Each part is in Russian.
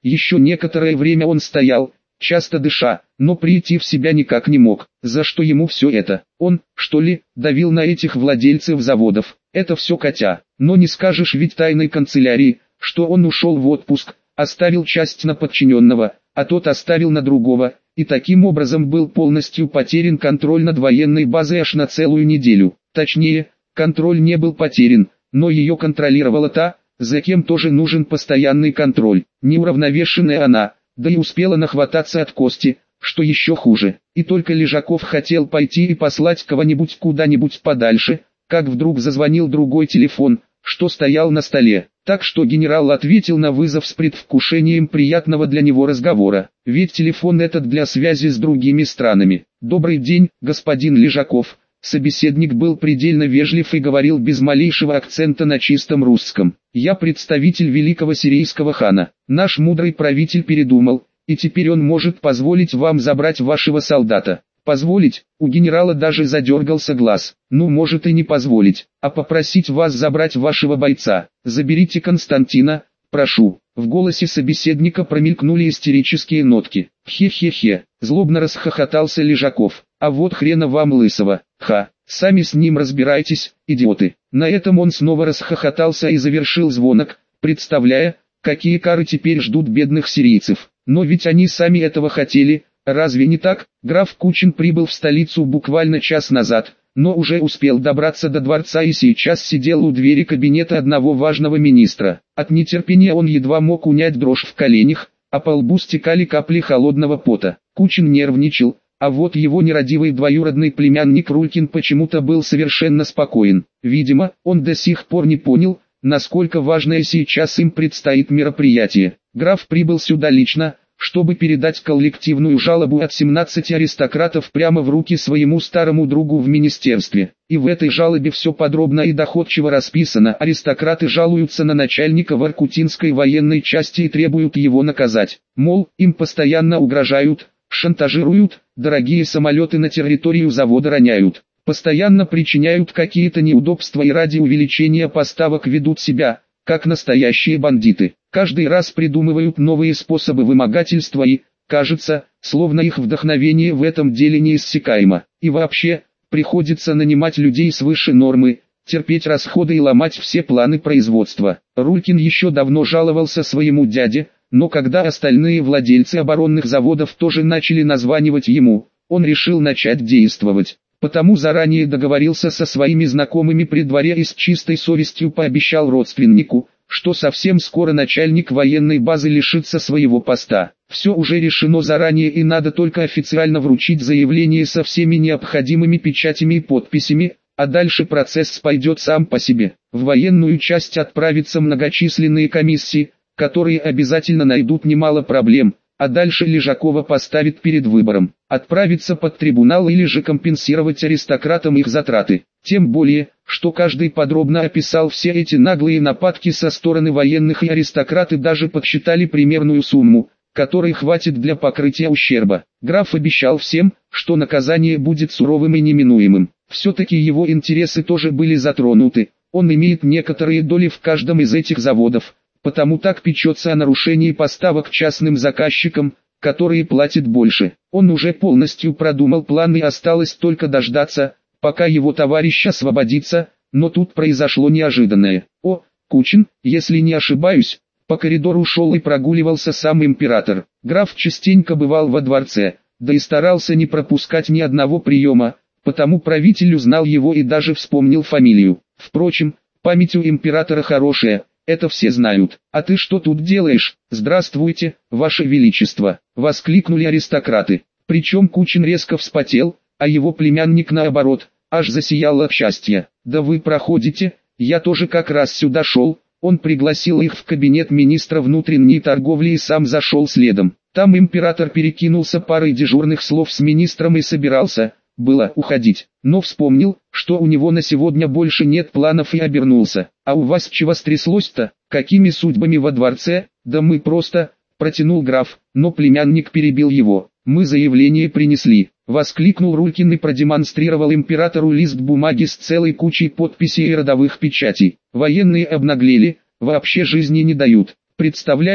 Еще некоторое время он стоял, часто дыша, но прийти в себя никак не мог. За что ему все это? Он, что ли, давил на этих владельцев заводов? Это все Катя. Но не скажешь ведь тайной канцелярии, что он ушел в отпуск, оставил часть на подчиненного, а тот оставил на другого, и таким образом был полностью потерян контроль над военной базой аж на целую неделю. Точнее, контроль не был потерян, но ее контролировала та, за кем тоже нужен постоянный контроль. Неуравновешенная она, да и успела нахвататься от Кости, что еще хуже. И только Лежаков хотел пойти и послать кого-нибудь куда-нибудь подальше, как вдруг зазвонил другой телефон, что стоял на столе. Так что генерал ответил на вызов с предвкушением приятного для него разговора, ведь телефон этот для связи с другими странами. «Добрый день, господин Лежаков». Собеседник был предельно вежлив и говорил без малейшего акцента на чистом русском. «Я представитель великого сирийского хана. Наш мудрый правитель передумал, и теперь он может позволить вам забрать вашего солдата». «Позволить?» У генерала даже задергался глаз. «Ну, может и не позволить, а попросить вас забрать вашего бойца. Заберите Константина, прошу». В голосе собеседника промелькнули истерические нотки. «Хе-хе-хе», злобно расхохотался Лежаков. «А вот хрена вам лысого, ха, сами с ним разбирайтесь, идиоты». На этом он снова расхохотался и завершил звонок, представляя, какие кары теперь ждут бедных сирийцев. Но ведь они сами этого хотели. Разве не так? Граф Кучин прибыл в столицу буквально час назад, но уже успел добраться до дворца и сейчас сидел у двери кабинета одного важного министра. От нетерпения он едва мог унять дрожь в коленях, а по лбу стекали капли холодного пота. Кучин нервничал, а вот его нерадивый двоюродный племянник Рулькин почему-то был совершенно спокоен. Видимо, он до сих пор не понял, насколько важное сейчас им предстоит мероприятие. Граф прибыл сюда лично, чтобы передать коллективную жалобу от 17 аристократов прямо в руки своему старому другу в министерстве. И в этой жалобе все подробно и доходчиво расписано. Аристократы жалуются на начальника Воркутинской военной части и требуют его наказать. Мол, им постоянно угрожают, шантажируют, дорогие самолеты на территорию завода роняют, постоянно причиняют какие-то неудобства и ради увеличения поставок ведут себя как настоящие бандиты. Каждый раз придумывают новые способы вымогательства и, кажется, словно их вдохновение в этом деле неиссякаемо. И вообще, приходится нанимать людей свыше нормы, терпеть расходы и ломать все планы производства. Рулькин еще давно жаловался своему дяде, но когда остальные владельцы оборонных заводов тоже начали названивать ему, он решил начать действовать. Потому заранее договорился со своими знакомыми при дворе и с чистой совестью пообещал родственнику, что совсем скоро начальник военной базы лишится своего поста. Все уже решено заранее и надо только официально вручить заявление со всеми необходимыми печатями и подписями, а дальше процесс пойдет сам по себе. В военную часть отправятся многочисленные комиссии, которые обязательно найдут немало проблем. А дальше Лежакова поставит перед выбором, отправиться под трибунал или же компенсировать аристократам их затраты. Тем более, что каждый подробно описал все эти наглые нападки со стороны военных и аристократы даже подсчитали примерную сумму, которой хватит для покрытия ущерба. Граф обещал всем, что наказание будет суровым и неминуемым. Все-таки его интересы тоже были затронуты, он имеет некоторые доли в каждом из этих заводов. Потому так печется о нарушении поставок частным заказчикам, которые платят больше. Он уже полностью продумал план и осталось только дождаться, пока его товарищ освободится, но тут произошло неожиданное. О, Кучин, если не ошибаюсь, по коридору шел и прогуливался сам император. Граф частенько бывал во дворце, да и старался не пропускать ни одного приема, потому правитель узнал его и даже вспомнил фамилию. Впрочем, память у императора хорошая. Это все знают. А ты что тут делаешь? Здравствуйте, ваше величество, воскликнули аристократы. Причем Кучин резко вспотел, а его племянник наоборот, аж засиял от счастья. Да вы проходите, я тоже как раз сюда шел. Он пригласил их в кабинет министра внутренней торговли и сам зашел следом. Там император перекинулся парой дежурных слов с министром и собирался, было уходить, но вспомнил, что у него на сегодня больше нет планов и обернулся. А у вас чего стряслось-то? Какими судьбами во дворце? Да мы просто, протянул граф, но племянник перебил его. Мы заявление принесли, воскликнул Рулькин и продемонстрировал императору лист бумаги с целой кучей подписей и родовых печатей. Военные обнаглели, вообще жизни не дают. Представляете,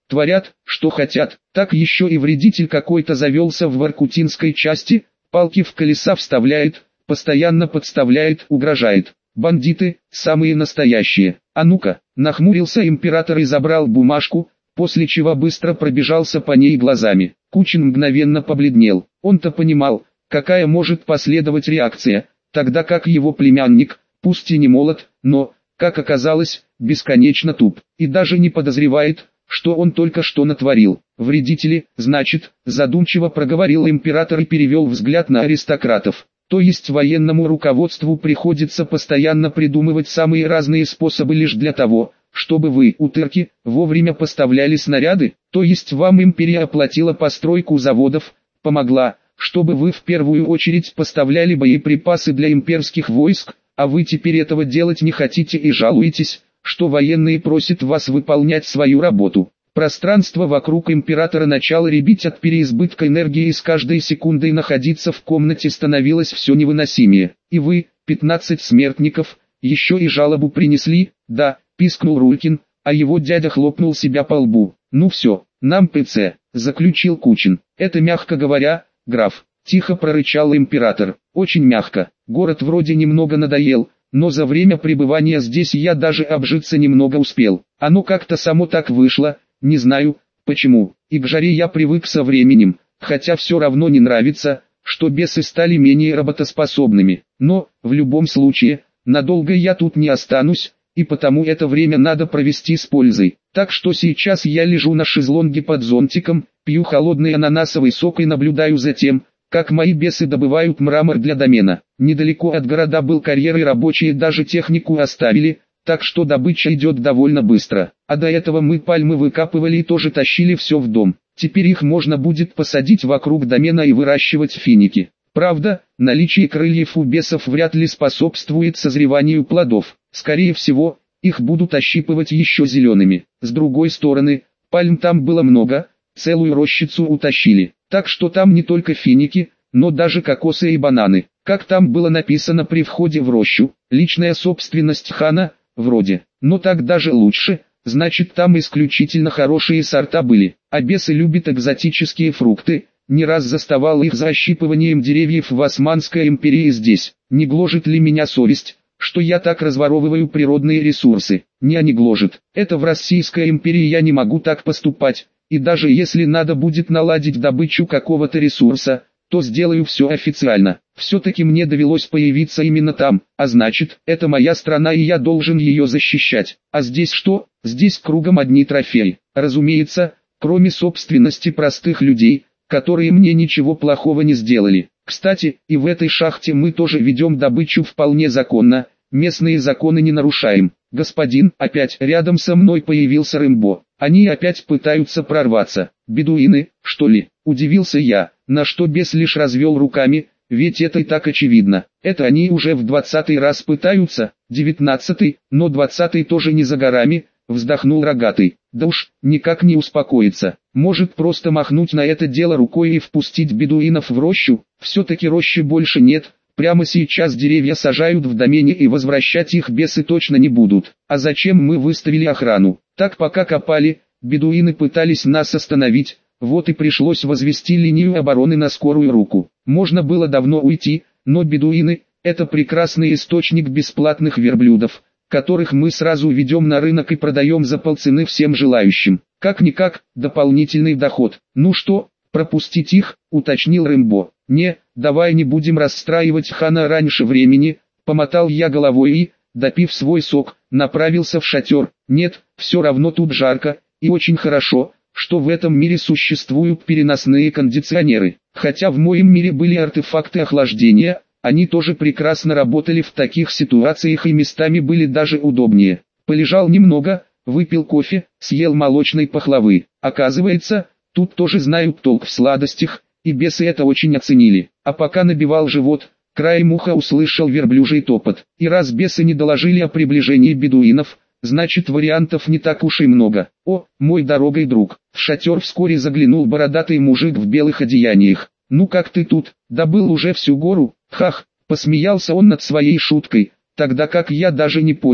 творят, что хотят. Так еще и вредитель какой-то завелся в воркутинской части, палки в колеса вставляет, постоянно подставляет, угрожает. Бандиты, самые настоящие. А ну-ка, нахмурился император и забрал бумажку, после чего быстро пробежался по ней глазами. Кучин мгновенно побледнел. Он-то понимал, какая может последовать реакция, тогда как его племянник, пусть и не молод, но, как оказалось, бесконечно туп, и даже не подозревает, что он только что натворил. Вредители, значит, задумчиво проговорил император и перевел взгляд на аристократов. То есть военному руководству приходится постоянно придумывать самые разные способы лишь для того, чтобы вы, утырки, вовремя поставляли снаряды, то есть вам империя оплатила постройку заводов, помогла, чтобы вы в первую очередь поставляли боеприпасы для имперских войск, а вы теперь этого делать не хотите и жалуетесь, что военные просят вас выполнять свою работу. Пространство вокруг императора начало рябить от переизбытка энергии и с каждой секундой находиться в комнате становилось все невыносимее. И вы, 15 смертников, еще и жалобу принесли? Да, пискнул Рулькин, а его дядя хлопнул себя по лбу. Ну все, нам ПЦ, заключил Кучин. Это мягко говоря, граф, тихо прорычал император. Очень мягко, город вроде немного надоел, но за время пребывания здесь я даже обжиться немного успел. Оно как-то само так вышло. Не знаю, почему, и к жаре я привык со временем, хотя все равно не нравится, что бесы стали менее работоспособными. Но, в любом случае, надолго я тут не останусь, и потому это время надо провести с пользой. Так что сейчас я лежу на шезлонге под зонтиком, пью холодный ананасовый сок и наблюдаю за тем, как мои бесы добывают мрамор для домена. Недалеко от города был карьер и рабочие даже технику оставили, так что добыча идет довольно быстро. А до этого мы пальмы выкапывали и тоже тащили все в дом. Теперь их можно будет посадить вокруг домена и выращивать финики. Правда, наличие крыльев у бесов вряд ли способствует созреванию плодов. Скорее всего, их будут ощипывать еще зелеными. С другой стороны, пальм там было много, целую рощицу утащили. Так что там не только финики, но даже кокосы и бананы. Как там было написано при входе в рощу, личная собственность хана, вроде. Но так даже лучше, значит там исключительно хорошие сорта были. А бесы любят экзотические фрукты, не раз заставал их за ощипыванием деревьев в Османской империи здесь. Не гложет ли меня совесть, что я так разворовываю природные ресурсы? Не гложет. Это в Российской империи я не могу так поступать, и даже если надо будет наладить добычу какого-то ресурса, то сделаю все официально. Все-таки мне довелось появиться именно там, а значит, это моя страна и я должен ее защищать. А здесь что? Здесь кругом одни трофеи. Разумеется, кроме собственности простых людей, которые мне ничего плохого не сделали. Кстати, и в этой шахте мы тоже ведем добычу вполне законно, местные законы не нарушаем. Господин, опять рядом со мной появился Рэмбо. Они опять пытаются прорваться. Бедуины, что ли? Удивился я, на что бес лишь развел руками, ведь это и так очевидно. Это они уже в 20-й раз пытаются, 19-й, но 20-й тоже не за горами, вздохнул Рогатый. Да уж, никак не успокоится. Может просто махнуть на это дело рукой и впустить бедуинов в рощу? Все-таки рощи больше нет. Прямо сейчас деревья сажают в домене и возвращать их бесы точно не будут. А зачем мы выставили охрану? Так пока копали, бедуины пытались нас остановить, вот и пришлось возвести линию обороны на скорую руку. Можно было давно уйти, но бедуины – это прекрасный источник бесплатных верблюдов, которых мы сразу ведем на рынок и продаем за полцены всем желающим. Как-никак, дополнительный доход. Ну что, пропустить их, уточнил Рэмбо. Не, давай не будем расстраивать хана раньше времени, помотал я головой и, допив свой сок, направился в шатер. Нет, все равно тут жарко, и очень хорошо, что в этом мире существуют переносные кондиционеры. Хотя в моем мире были артефакты охлаждения, они тоже прекрасно работали в таких ситуациях и местами были даже удобнее. Полежал немного, выпил кофе, съел молочной пахлавы. Оказывается, тут тоже знают толк в сладостях, и бесы это очень оценили. А пока набивал живот, краем уха услышал верблюжий топот. И раз бесы не доложили о приближении бедуинов, значит вариантов не так уж и много. О, мой дорогой друг, в шатер вскоре заглянул бородатый мужик в белых одеяниях. Ну как ты тут, добыл уже всю гору? Хах, посмеялся он над своей шуткой, тогда как я даже не понял,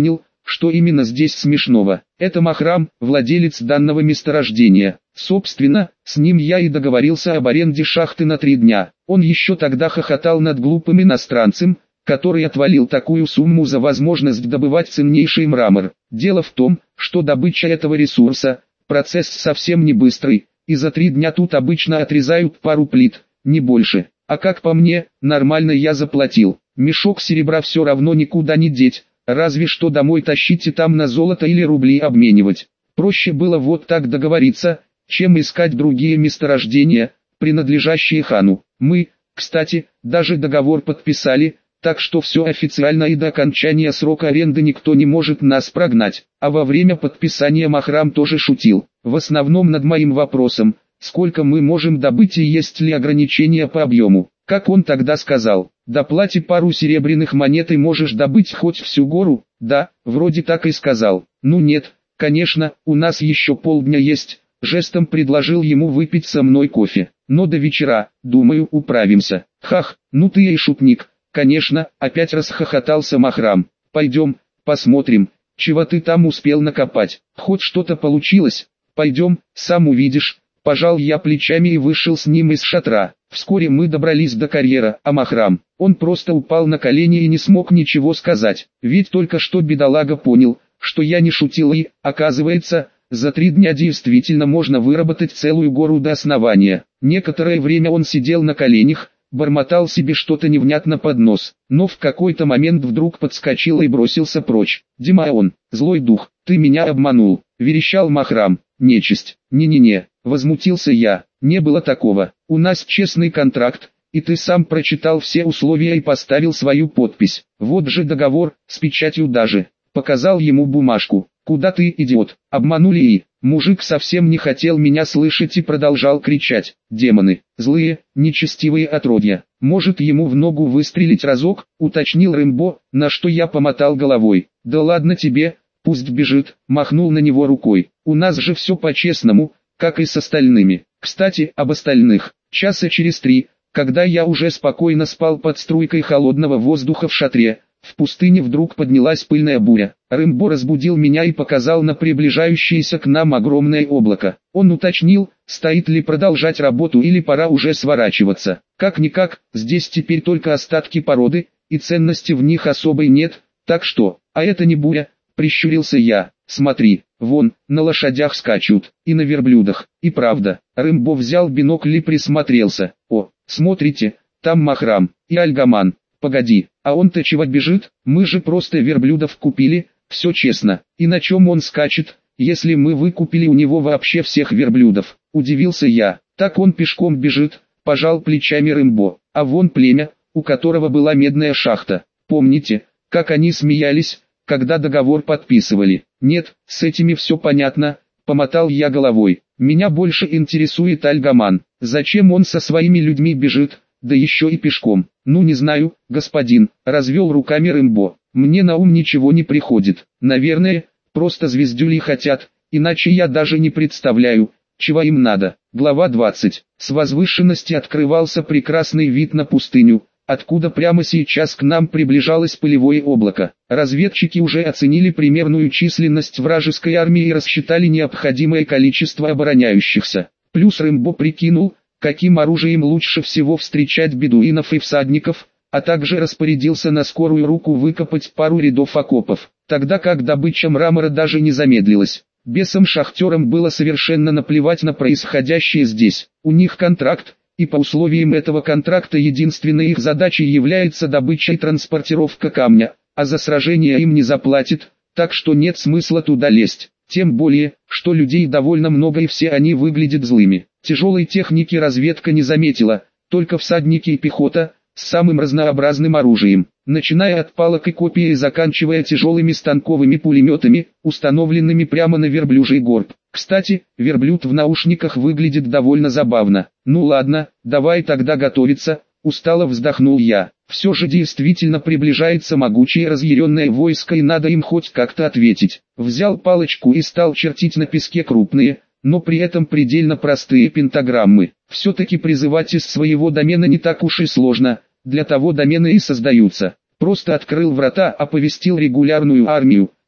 Что именно здесь смешного? Это Махрам, владелец данного месторождения. Собственно, с ним я и договорился об аренде шахты на 3 дня. Он еще тогда хохотал над глупым иностранцем, который отвалил такую сумму за возможность добывать ценнейший мрамор. Дело в том, что добыча этого ресурса – процесс совсем не быстрый, и за 3 дня тут обычно отрезают пару плит, не больше. А как по мне, нормально я заплатил. Мешок серебра все равно никуда не деть, разве что домой тащить и там на золото или рубли обменивать. Проще было вот так договориться, чем искать другие месторождения, принадлежащие хану. Мы, кстати, даже договор подписали, так что все официально и до окончания срока аренды никто не может нас прогнать. А во время подписания Махрам тоже шутил, в основном над моим вопросом, сколько мы можем добыть и есть ли ограничения по объему. Как он тогда сказал, доплати пару серебряных монет и можешь добыть хоть всю гору? Да, вроде так и сказал. Ну нет, конечно, у нас еще полдня есть. Жестом предложил ему выпить со мной кофе. Но до вечера, думаю, управимся. Хах, ну ты и шутник. Конечно, опять расхохотался Махрам. Пойдем, посмотрим, чего ты там успел накопать. Хоть что-то получилось? Пойдем, сам увидишь. Пожал я плечами и вышел с ним из шатра. Вскоре мы добрались до карьера, а Махрам, он просто упал на колени и не смог ничего сказать. Ведь только что бедолага понял, что я не шутил и, оказывается, за 3 дня действительно можно выработать целую гору до основания. Некоторое время он сидел на коленях, бормотал себе что-то невнятно под нос, но в какой-то момент вдруг подскочил и бросился прочь. «Димаон, злой дух, ты меня обманул», — верещал Махрам. «Нечисть, не-не-не», — возмутился я, — «не было такого, у нас честный контракт, и ты сам прочитал все условия и поставил свою подпись, вот же договор, с печатью даже». Показал ему бумажку. «Куда ты, идиот? Обманули и...» Мужик совсем не хотел меня слышать и продолжал кричать. «Демоны, злые, нечестивые отродья. Может ему в ногу выстрелить разок?» — уточнил Рэмбо, на что я помотал головой. «Да ладно тебе, пусть бежит», — махнул на него рукой. «У нас же все по-честному, как и с остальными. Кстати, об остальных. Часа через 3, когда я уже спокойно спал под струйкой холодного воздуха в шатре, в пустыне вдруг поднялась пыльная буря. Рэмбо разбудил меня и показал на приближающееся к нам огромное облако. Он уточнил, стоит ли продолжать работу или пора уже сворачиваться. Как-никак, здесь теперь только остатки породы, и ценности в них особой нет, так что, а это не буря, прищурился я. Смотри, вон, на лошадях скачут, и на верблюдах. И правда, Рэмбо взял бинокль и присмотрелся. О, смотрите, там Махрам и Альгаман. Погоди, а он-то чего бежит? Мы же просто верблюдов купили, все честно. И на чем он скачет, если мы выкупили у него вообще всех верблюдов? Удивился я. Так он пешком бежит, пожал плечами Рэмбо. А вон племя, у которого была медная шахта. Помните, как они смеялись, когда договор подписывали? Нет, с этими все понятно, помотал я головой. Меня больше интересует Альгаман. Зачем он со своими людьми бежит? Да еще и пешком. Ну не знаю, господин, развел руками Рэмбо. Мне на ум ничего не приходит. Наверное, просто звездюли хотят, иначе я даже не представляю, чего им надо. Глава 20. С возвышенности открывался прекрасный вид на пустыню, откуда прямо сейчас к нам приближалось пылевое облако. Разведчики уже оценили примерную численность вражеской армии и рассчитали необходимое количество обороняющихся. Плюс Рэмбо прикинул, каким оружием лучше всего встречать бедуинов и всадников, а также распорядился на скорую руку выкопать пару рядов окопов, тогда как добыча мрамора даже не замедлилась. Бесам-шахтерам было совершенно наплевать на происходящее здесь, у них контракт, и по условиям этого контракта единственной их задачей является добыча и транспортировка камня, а за сражение им не заплатят, так что нет смысла туда лезть. Тем более, что людей довольно много и все они выглядят злыми. Тяжелой техники разведка не заметила, только всадники и пехота, с самым разнообразным оружием, начиная от палок и копий и заканчивая тяжелыми станковыми пулеметами, установленными прямо на верблюжий горб. Кстати, верблюд в наушниках выглядит довольно забавно. Ну ладно, давай тогда готовиться, устало вздохнул я. Все же действительно приближается могучее разъяренное войско и надо им хоть как-то ответить. Взял палочку и стал чертить на песке крупные, но при этом предельно простые пентаграммы. Все-таки призывать из своего домена не так уж и сложно, для того домены и создаются. Просто открыл врата, оповестил регулярную армию,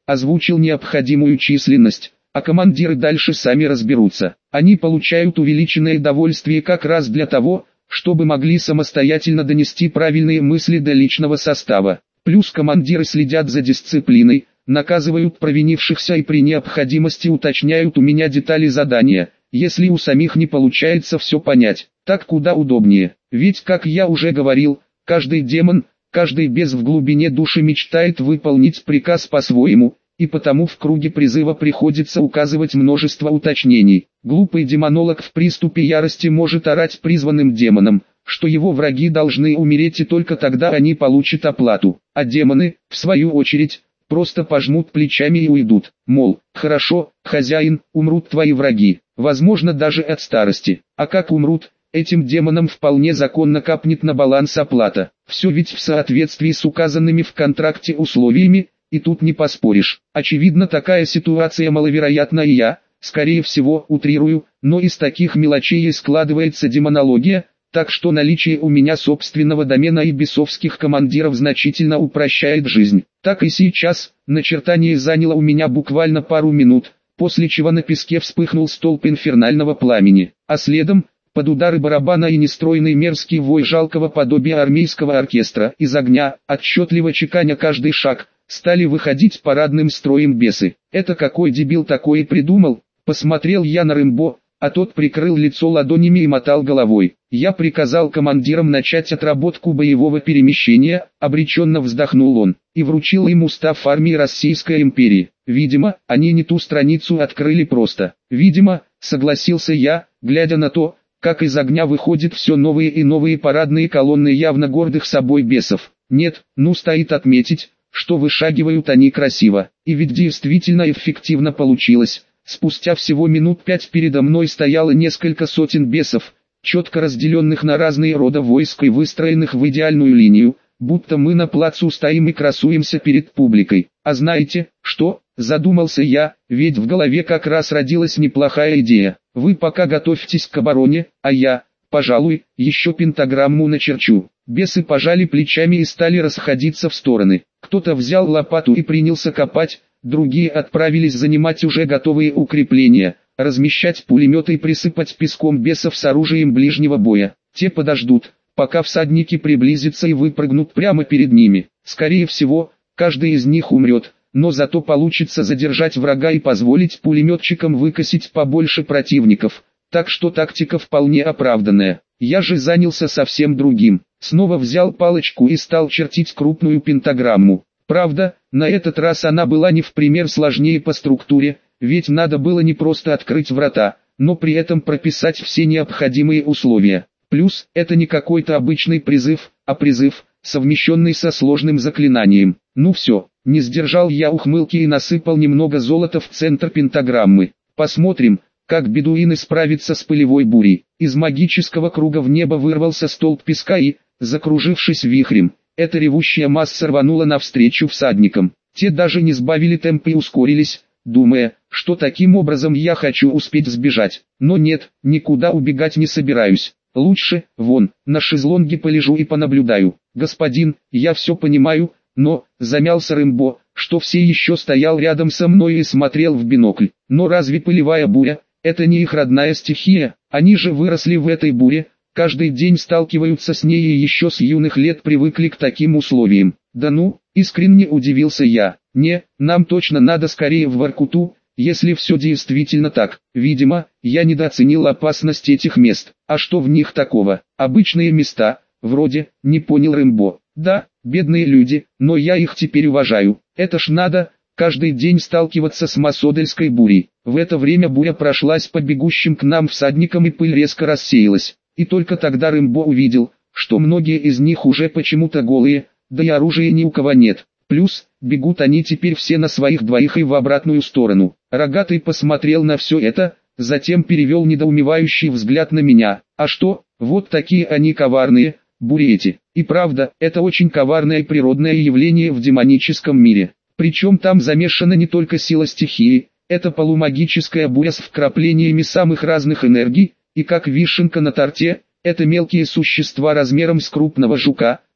озвучил необходимую численность, а командиры дальше сами разберутся. Они получают увеличенное довольствие как раз для того, чтобы могли самостоятельно донести правильные мысли до личного состава. Плюс командиры следят за дисциплиной, наказывают провинившихся и при необходимости уточняют у меня детали задания, если у самих не получается все понять. Так куда удобнее. Ведь, как я уже говорил, каждый демон, каждый бес в глубине души мечтает выполнить приказ по-своему, и потому в круге призыва приходится указывать множество уточнений. Глупый демонолог в приступе ярости может орать призванным демонам, что его враги должны умереть и только тогда они получат оплату, а демоны, в свою очередь, просто пожмут плечами и уйдут, мол, хорошо, хозяин, умрут твои враги, возможно даже от старости, а как умрут, этим демонам вполне законно капнет на баланс оплата, все ведь в соответствии с указанными в контракте условиями, и тут не поспоришь. Очевидно, такая ситуация маловероятна, и я, скорее всего, утрирую, но из таких мелочей и складывается демонология, так что наличие у меня собственного домена и бесовских командиров значительно упрощает жизнь. Так и сейчас, начертание заняло у меня буквально пару минут, после чего на песке вспыхнул столб инфернального пламени, а следом, под удары барабана и нестройный мерзкий вой жалкого подобия армейского оркестра из огня, отчетливо чеканя каждый шаг, стали выходить парадным строем бесы. Это какой дебил такое придумал? Посмотрел я на Рэмбо, а тот прикрыл лицо ладонями и мотал головой. Я приказал командирам начать отработку боевого перемещения, обреченно вздохнул он, и вручил им устав армии Российской империи. Видимо, они не ту страницу открыли просто. Видимо, согласился я, глядя на то, как из огня выходят все новые и новые парадные колонны явно гордых собой бесов. Нет, стоит отметить, что вышагивают они красиво, и ведь действительно эффективно получилось. Спустя всего минут 5 передо мной стояло несколько сотен бесов, четко разделенных на разные рода войск и выстроенных в идеальную линию, будто мы на плацу стоим и красуемся перед публикой. А знаете, что, задумался я, ведь в голове как раз родилась неплохая идея. Вы пока готовьтесь к обороне, а я, пожалуй, еще пентаграмму начерчу. Бесы пожали плечами и стали расходиться в стороны. Кто-то взял лопату и принялся копать, другие отправились занимать уже готовые укрепления, размещать пулеметы и присыпать песком бесов с оружием ближнего боя. Те подождут, пока всадники приблизятся и выпрыгнут прямо перед ними. Скорее всего, каждый из них умрет, но зато получится задержать врага и позволить пулеметчикам выкосить побольше противников. Так что тактика вполне оправданная. Я же занялся совсем другим. Снова взял палочку и стал чертить крупную пентаграмму. Правда, на этот раз она была не в пример сложнее по структуре, ведь надо было не просто открыть врата, но при этом прописать все необходимые условия. Плюс, это не какой-то обычный призыв, а призыв, совмещенный со сложным заклинанием. Ну все, не сдержал я ухмылки и насыпал немного золота в центр пентаграммы. Посмотрим, как бедуины справятся с пылевой бурей. Из магического круга в небо вырвался столб песка и, закружившись вихрем, эта ревущая масса рванула навстречу всадникам. Те даже не сбавили темп и ускорились, думая, что таким образом я хочу успеть сбежать. Но нет, никуда убегать не собираюсь. Лучше, вон, на шезлонге полежу и понаблюдаю. Господин, я все понимаю, но, замялся Рэмбо, что все еще стоял рядом со мной и смотрел в бинокль. Но разве пылевая буря, это не их родная стихия? Они же выросли в этой буре, каждый день сталкиваются с ней и еще с юных лет привыкли к таким условиям. Да ну, искренне удивился я. Не, нам точно надо скорее в Воркуту, если все действительно так. Видимо, я недооценил опасность этих мест. А что в них такого? Обычные места, вроде, не понял Рэмбо. Да, бедные люди, но я их теперь уважаю. Это ж надо, каждый день сталкиваться с Масодельской бурей. В это время буря прошлась по бегущим к нам всадникам и пыль резко рассеялась. И только тогда Рэмбо увидел, что многие из них уже почему-то голые, да и оружия ни у кого нет. Плюс, бегут они теперь все на своих двоих и в обратную сторону. Рогатый посмотрел на все это, затем перевел недоумевающий взгляд на меня. А что, вот такие они коварные, бури эти. И правда, это очень коварное природное явление в демоническом мире. Причем там замешана не только сила стихии, это полумагическая буря с вкраплениями самых разных энергий, и как вишенка на торте, это мелкие существа размером с крупного жука,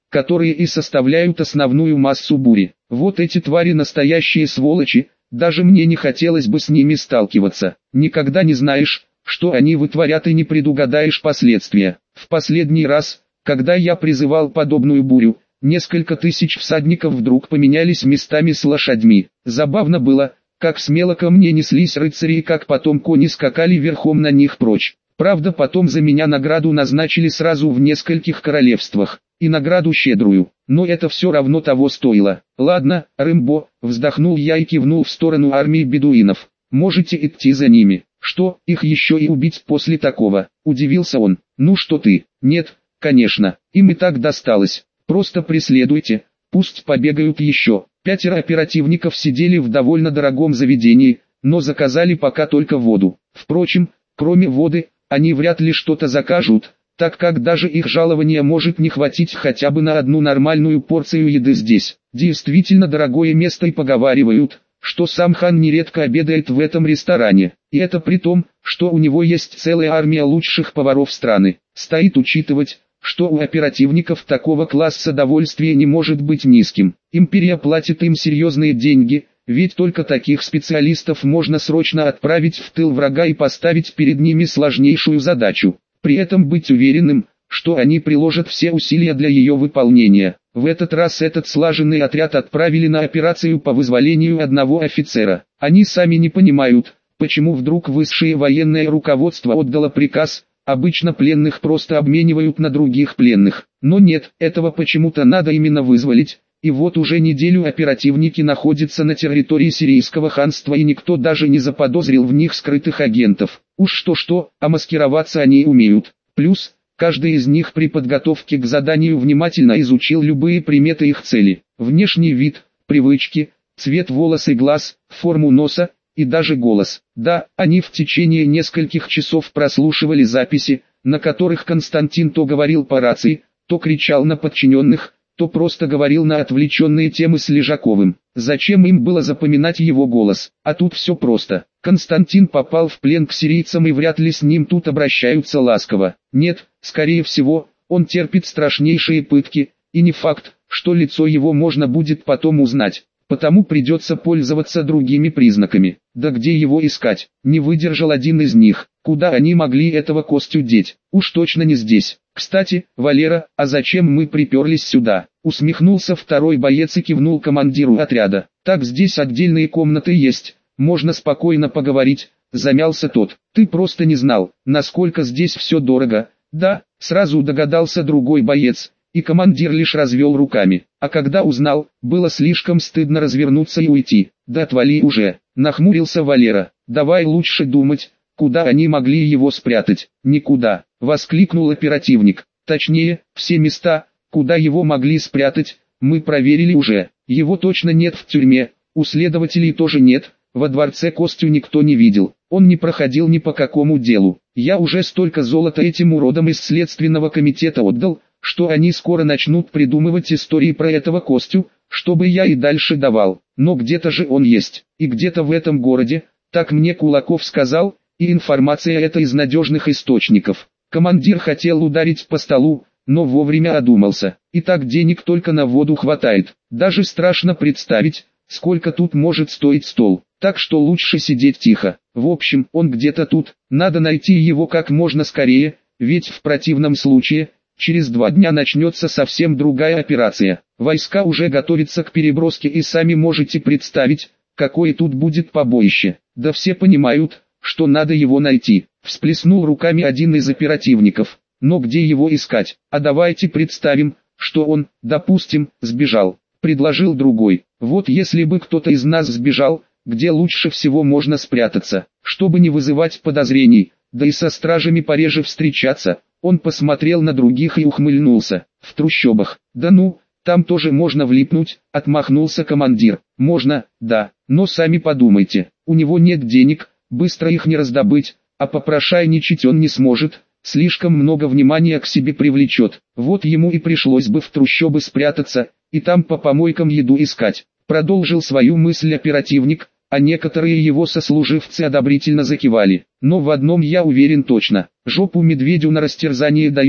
которые и составляют основную массу бури. Вот эти твари настоящие сволочи, даже мне не хотелось бы с ними сталкиваться. Никогда не знаешь, что они вытворят, и не предугадаешь последствия. В последний раз, когда я призывал подобную бурю, несколько тысяч всадников вдруг поменялись местами с лошадьми. Забавно было, как смело ко мне неслись рыцари и как потом кони скакали верхом на них прочь. Правда, потом за меня награду назначили сразу в нескольких королевствах, и награду щедрую, но это все равно того стоило. Ладно, Рэмбо, вздохнул я и кивнул в сторону армии бедуинов. Можете идти за ними. Что, их еще и убить после такого? Удивился он. Ну что ты? Нет, конечно, им и так досталось. Просто преследуйте, пусть побегают еще. 5 оперативников сидели в довольно дорогом заведении, но заказали пока только воду. Впрочем, кроме воды, они вряд ли что-то закажут, так как даже их жалования может не хватить хотя бы на одну нормальную порцию еды здесь. Действительно дорогое место, и поговаривают, что сам хан нередко обедает в этом ресторане. И это при том, что у него есть целая армия лучших поваров страны. Стоит учитывать, что у оперативников такого класса довольствие не может быть низким. Империя платит им серьезные деньги, ведь только таких специалистов можно срочно отправить в тыл врага и поставить перед ними сложнейшую задачу. При этом быть уверенным, что они приложат все усилия для ее выполнения. В этот раз этот слаженный отряд отправили на операцию по вызволению одного офицера. Они сами не понимают, почему вдруг высшее военное руководство отдало приказ. Обычно пленных просто обменивают на других пленных. Но нет, этого почему-то надо именно вызволить. И вот уже неделю оперативники находятся на территории сирийского ханства, и никто даже не заподозрил в них скрытых агентов. Уж что-что, а маскироваться они умеют. Плюс, каждый из них при подготовке к заданию внимательно изучил любые приметы их цели. Внешний вид, привычки, цвет волос и глаз, форму носа и даже голос. Да, они в течение нескольких часов прослушивали записи, на которых Константин то говорил по рации, то кричал на подчиненных, то просто говорил на отвлеченные темы с Лежаковым. Зачем им было запоминать его голос? А тут все просто. Константин попал в плен к сирийцам, и вряд ли с ним тут обращаются ласково. Нет, скорее всего, он терпит страшнейшие пытки, и не факт, что лицо его можно будет потом узнать. Потому придется пользоваться другими признаками. Да где его искать? Не выдержал один из них. Куда они могли этого Костю деть? Уж точно не здесь. Кстати, Валера, а зачем мы приперлись сюда? Усмехнулся второй боец и кивнул командиру отряда. Так, здесь отдельные комнаты есть, можно спокойно поговорить. Замялся тот. Ты просто не знал, насколько здесь все дорого. Да, сразу догадался другой боец. И командир лишь развел руками. А когда узнал, было слишком стыдно развернуться и уйти. Да отвали уже, нахмурился Валера. Давай лучше думать, куда они могли его спрятать. Никуда, воскликнул оперативник. Точнее, все места, куда его могли спрятать, мы проверили уже. Его точно нет в тюрьме, у следователей тоже нет. Во дворце Костю никто не видел, он не проходил ни по какому делу. Я уже столько золота этим уродам из следственного комитета отдал, что они скоро начнут придумывать истории про этого Костю, чтобы я и дальше давал. Но где-то же он есть, и где-то в этом городе, так мне Кулаков сказал, и информация эта из надежных источников. Командир хотел ударить по столу, но вовремя одумался. И так денег только на воду хватает, даже страшно представить, сколько тут может стоить стол. Так что лучше сидеть тихо. В общем, он где-то тут, надо найти его как можно скорее, ведь в противном случае, через 2 дня начнется совсем другая операция. Войска уже готовятся к переброске, и сами можете представить, какое тут будет побоище. Да все понимают, что надо его найти. Всплеснул руками один из оперативников. Но где его искать? А давайте представим, что он, допустим, сбежал. Предложил другой. Вот если бы кто-то из нас сбежал, где лучше всего можно спрятаться, чтобы не вызывать подозрений, да и со стражами пореже встречаться. Он посмотрел на других и ухмыльнулся. В трущобах. Да ну, там тоже можно влипнуть, отмахнулся командир. Можно, да, но сами подумайте, у него нет денег, быстро их не раздобыть, а попрошайничать он не сможет, слишком много внимания к себе привлечет. Вот ему и пришлось бы в трущобы спрятаться, и там по помойкам еду искать. Продолжил свою мысль оперативник, а некоторые его сослуживцы одобрительно закивали. Но в одном я уверен точно, жопу медведю на растерзание даю,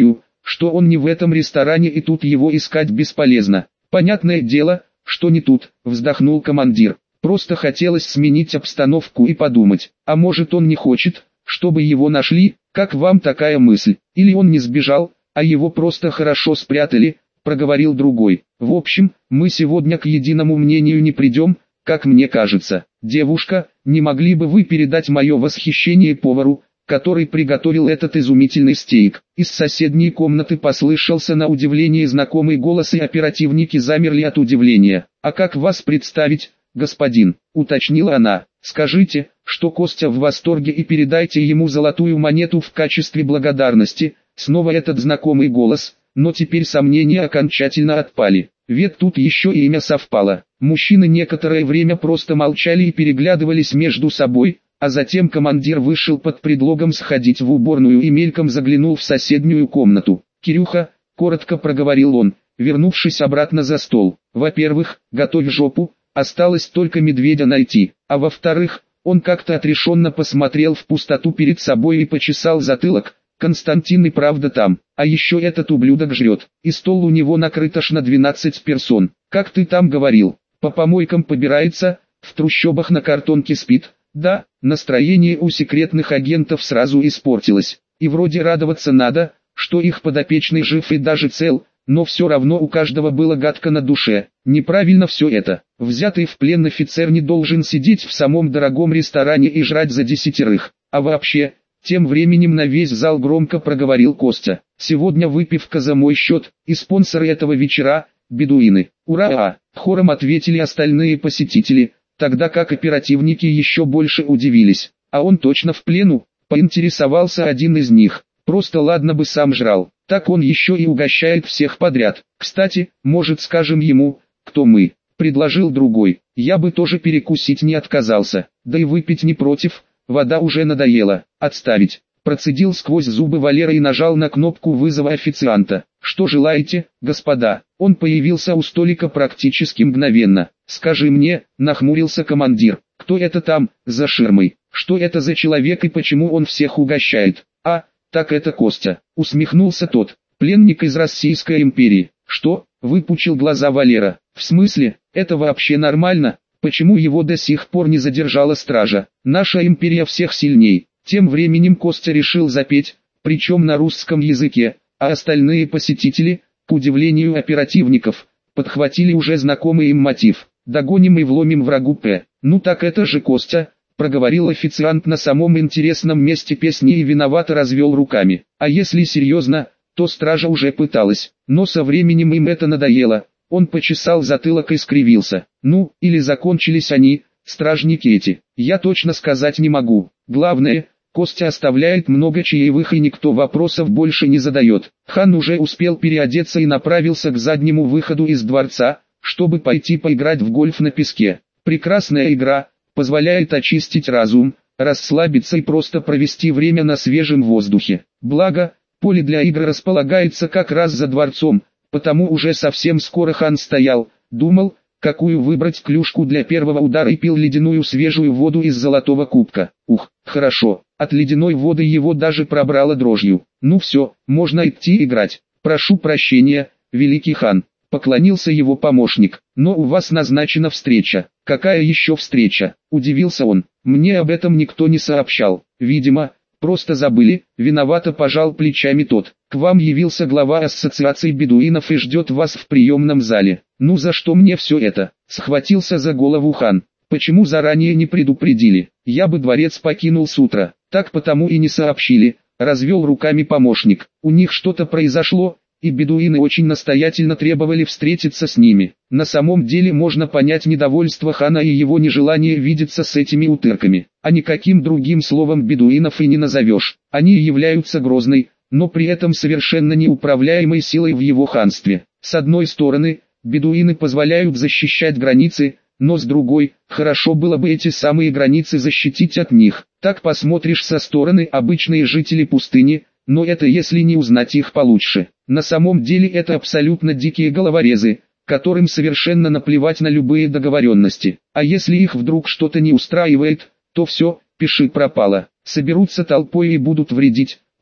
что он не в этом ресторане и тут его искать бесполезно. Понятное дело, что не тут, вздохнул командир. Просто хотелось сменить обстановку и подумать, а может он не хочет, чтобы его нашли, как вам такая мысль, или он не сбежал, а его просто хорошо спрятали, проговорил другой. В общем, мы сегодня к единому мнению не придем, как мне кажется. Девушка, не могли бы вы передать мое восхищение повару, который приготовил этот изумительный стейк? Из соседней комнаты послышался на удивление знакомый голос, и оперативники замерли от удивления. А как вас представить, господин? Уточнила она. Скажите, что Костя в восторге, и передайте ему золотую монету в качестве благодарности. Снова этот знакомый голос, но теперь сомнения окончательно отпали. Ведь тут еще и имя совпало. Мужчины некоторое время просто молчали и переглядывались между собой, а затем командир вышел под предлогом сходить в уборную и мельком заглянул в соседнюю комнату. «Кирюха», — коротко проговорил он, вернувшись обратно за стол. «Во-первых, готовь жопу, осталось только медведя найти, а во-вторых, он как-то отрешенно посмотрел в пустоту перед собой и почесал затылок. Константин и правда там, а еще этот ублюдок жрет, и стол у него накрыт аж на 12 персон. Как ты там говорил, по помойкам побирается, в трущобах на картонке спит?» Да, настроение у секретных агентов сразу испортилось, и вроде радоваться надо, что их подопечный жив и даже цел, но все равно у каждого было гадко на душе. Неправильно все это. Взятый в плен офицер не должен сидеть в самом дорогом ресторане и жрать за 10. А вообще, тем временем на весь зал громко проговорил Костя: «Сегодня выпивка за мой счет, и спонсоры этого вечера – бедуины». «Ура!» – хором ответили остальные посетители, тогда как оперативники еще больше удивились. «А он точно в плену?» – поинтересовался один из них. «Просто ладно бы сам жрал, так он еще и угощает всех подряд. Кстати, может, скажем ему, кто мы?» – предложил другой. «Я бы тоже перекусить не отказался, да и выпить не против, вода уже надоела». «Отставить», – процедил сквозь зубы Валера и нажал на кнопку вызова официанта. «Что желаете, господа?» Он появился у столика практически мгновенно. «Скажи мне», – нахмурился командир, – «кто это там, за ширмой? Что это за человек и почему он всех угощает?» «А, так это Костя», – усмехнулся тот, – «пленник из Российской империи». «Что?» – выпучил глаза Валера. «В смысле, это вообще нормально? Почему его до сих пор не задержала стража? Наша империя всех сильней». Тем временем Костя решил запеть, причем на русском языке, а остальные посетители, к удивлению оперативников, подхватили уже знакомый им мотив. «Догоним и вломим врагу П». «Ну так это же Костя», — проговорил официант на самом интересном месте песни и виновато развел руками. А если серьезно, то стража уже пыталась, но со временем им это надоело. Он почесал затылок и скривился. «Ну, или закончились они, стражники эти, я точно сказать не могу. Главное, Костя оставляет много чаевых и никто вопросов больше не задает». Хан уже успел переодеться и направился к заднему выходу из дворца, чтобы пойти поиграть в гольф на песке. Прекрасная игра, позволяет очистить разум, расслабиться и просто провести время на свежем воздухе. Благо, поле для игр располагается как раз за дворцом, потому уже совсем скоро Хан стоял, думал, какую выбрать клюшку для первого удара, и пил ледяную свежую воду из золотого кубка. Ух, хорошо, от ледяной воды его даже пробрало дрожью. «Ну все, можно идти играть. Прошу прощения, великий хан», — поклонился его помощник, — «но у вас назначена встреча». «Какая еще встреча?» — удивился он. «Мне об этом никто не сообщал. Видимо, просто забыли», — виновато пожал плечами тот. «К вам явился глава ассоциации бедуинов и ждет вас в приемном зале». «Ну за что мне все это?» — схватился за голову хан. «Почему заранее не предупредили? Я бы дворец покинул с утра». «Так потому и не сообщили», — развел руками помощник. «У них что-то произошло, и бедуины очень настоятельно требовали встретиться с ними». На самом деле можно понять недовольство хана и его нежелание видеться с этими утырками. А никаким другим словом бедуинов и не назовешь. Они являются грозной, но при этом совершенно неуправляемой силой в его ханстве. С одной стороны, бедуины позволяют защищать границы, но с другой, хорошо было бы эти самые границы защитить от них. Так посмотришь со стороны обычные жители пустыни, но это если не узнать их получше. На самом деле это абсолютно дикие головорезы, которым совершенно наплевать на любые договоренности. А если их вдруг что-то не устраивает, то все, пиши пропало. Соберутся толпой и будут вредить,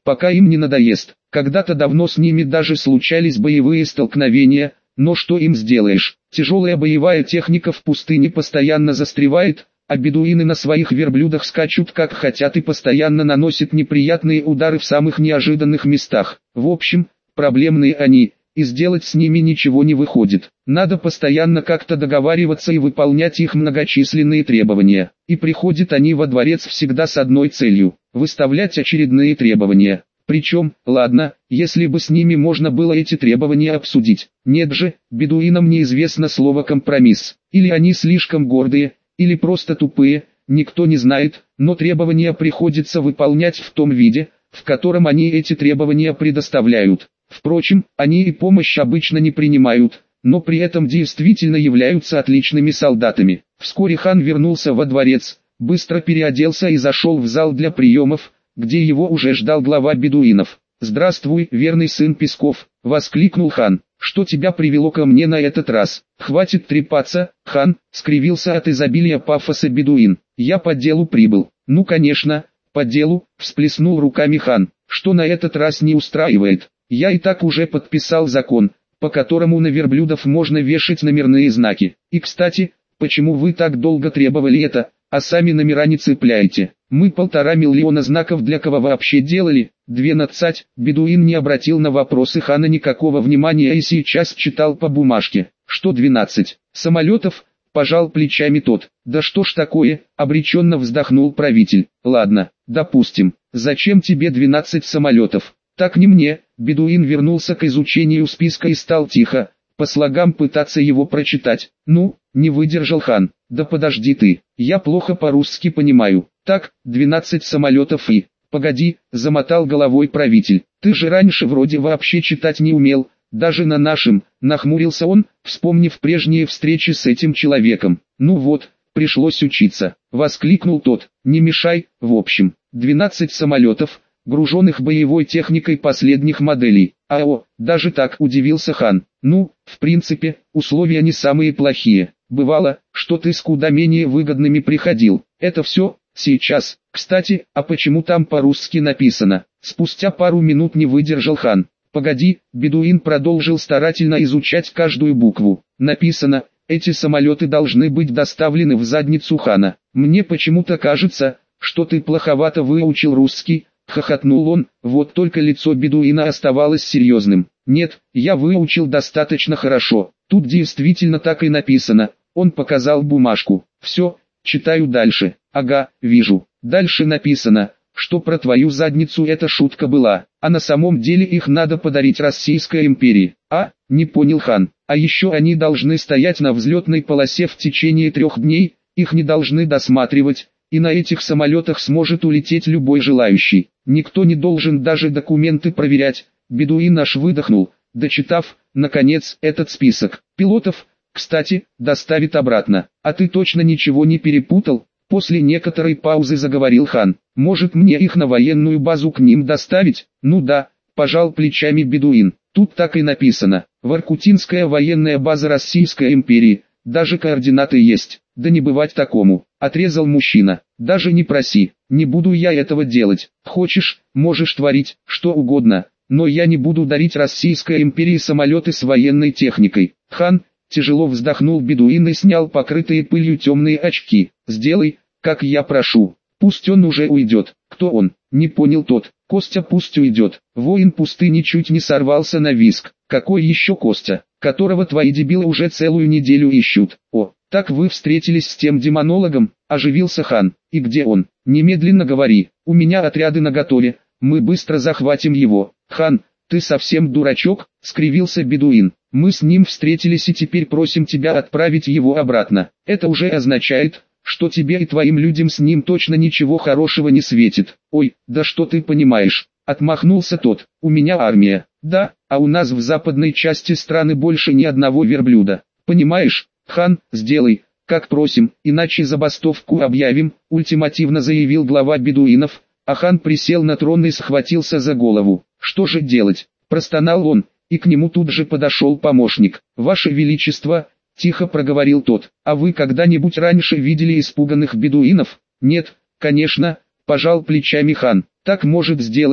пока им не надоест. Когда-то давно с ними даже случались боевые столкновения, но что им сделаешь? Тяжелая боевая техника в пустыне постоянно застревает, а бедуины на своих верблюдах скачут как хотят и постоянно наносят неприятные удары в самых неожиданных местах. В общем, проблемные они, и сделать с ними ничего не выходит. Надо постоянно как-то договариваться и выполнять их многочисленные требования. И приходят они во дворец всегда с одной целью – выставлять очередные требования. Причем, ладно, если бы с ними можно было эти требования обсудить. Нет же, бедуинам неизвестно слово «компромисс». Или они слишком гордые, или просто тупые, никто не знает, но требования приходится выполнять в том виде, в котором они эти требования предоставляют. Впрочем, они и помощь обычно не принимают, но при этом действительно являются отличными солдатами. Вскоре хан вернулся во дворец, быстро переоделся и зашел в зал для приемов, где его уже ждал глава бедуинов. «Здравствуй, верный сын Песков!» — воскликнул хан. «Что тебя привело ко мне на этот раз?» «Хватит трепаться, хан!» — скривился от изобилия пафоса бедуин. «Я по делу прибыл». «Ну конечно, по делу!» — всплеснул руками хан. «Что на этот раз не устраивает? Я и так уже подписал закон, по которому на верблюдов можно вешать номерные знаки. И кстати, почему вы так долго требовали это, а сами номера не цепляете? Мы 1,5 миллиона знаков для кого вообще делали?» 12. Бедуин не обратил на вопросы хана никакого внимания и сейчас читал по бумажке. «Что 12? Самолетов?» — пожал плечами тот. «Да что ж такое?» — обреченно вздохнул правитель. «Ладно, допустим. Зачем тебе 12 самолетов?» «Так не мне». Бедуин вернулся к изучению списка и стал тихо, по слогам пытаться его прочитать. «Ну, не выдержал хан. Да подожди ты, я плохо по-русски понимаю. Так, 12 самолетов и...» «Погоди», — замотал головой правитель. «Ты же раньше вроде вообще читать не умел, даже на нашем», — нахмурился он, вспомнив прежние встречи с этим человеком. «Ну вот, пришлось учиться», — воскликнул тот. «Не мешай, в общем, 12 самолетов, груженных боевой техникой последних моделей». «Ао, даже так?» — удивился хан. «Ну, в принципе, условия не самые плохие. Бывало, что ты с куда менее выгодными приходил. Это все, сейчас. Кстати, а почему там по-русски написано?» Спустя пару минут не выдержал хан. «Погоди», бедуин продолжил старательно изучать каждую букву. «Написано, эти самолеты должны быть доставлены в задницу хана. Мне почему-то кажется, что ты плоховато выучил русский», — хохотнул он, вот только лицо бедуина оставалось серьезным. «Нет, я выучил достаточно хорошо, тут действительно так и написано». Он показал бумажку. «Все, читаю дальше». «Ага, вижу. Дальше написано, что про твою задницу эта шутка была, а на самом деле их надо подарить Российской империи». «А?» — не понял хан. «А еще они должны стоять на взлетной полосе в течение 3 дней, их не должны досматривать, и на этих самолетах сможет улететь любой желающий. Никто не должен даже документы проверять». Бедуин аж выдохнул, дочитав, наконец, этот список. «Пилотов, кстати, доставит обратно. А ты точно ничего не перепутал?» После некоторой паузы заговорил хан. «Может мне их на военную базу к ним доставить?» «Ну да», пожал плечами бедуин. «Тут так и написано. Воркутинская военная база Российской империи. Даже координаты есть». «Да не бывать такому», отрезал мужчина. «Даже не проси, не буду я этого делать. Хочешь, можешь творить, что угодно, но я не буду дарить Российской империи самолеты с военной техникой». Хан тяжело вздохнул бедуин и снял покрытые пылью темные очки. «Сделай, как я прошу. Пусть он уже уйдет». «Кто он?» — не понял тот. «Костя пусть уйдет». Воин пустыни чуть не сорвался на визг. «Какой еще Костя, которого твои дебилы уже целую неделю ищут?» «О, так вы встретились с тем демонологом?» — оживился хан. «И где он? Немедленно говори. У меня отряды наготове, мы быстро захватим его». «Хан, ты совсем дурачок?» — скривился бедуин. «Мы с ним встретились и теперь просим тебя отправить его обратно. Это уже означает, что тебе и твоим людям с ним точно ничего хорошего не светит». «Ой, да что ты понимаешь?» — отмахнулся тот. «У меня армия». «Да, а у нас в западной части страны больше ни одного верблюда. Понимаешь? Хан, сделай, как просим, иначе забастовку объявим», — ультимативно заявил глава бедуинов, а хан присел на трон и схватился за голову. «Что же делать?» — простонал он, и к нему тут же подошел помощник. «Ваше Величество», — тихо проговорил тот, — «а вы когда-нибудь раньше видели испуганных бедуинов?» «Нет, конечно», — пожал плечами хан. «Так, может, сделаем,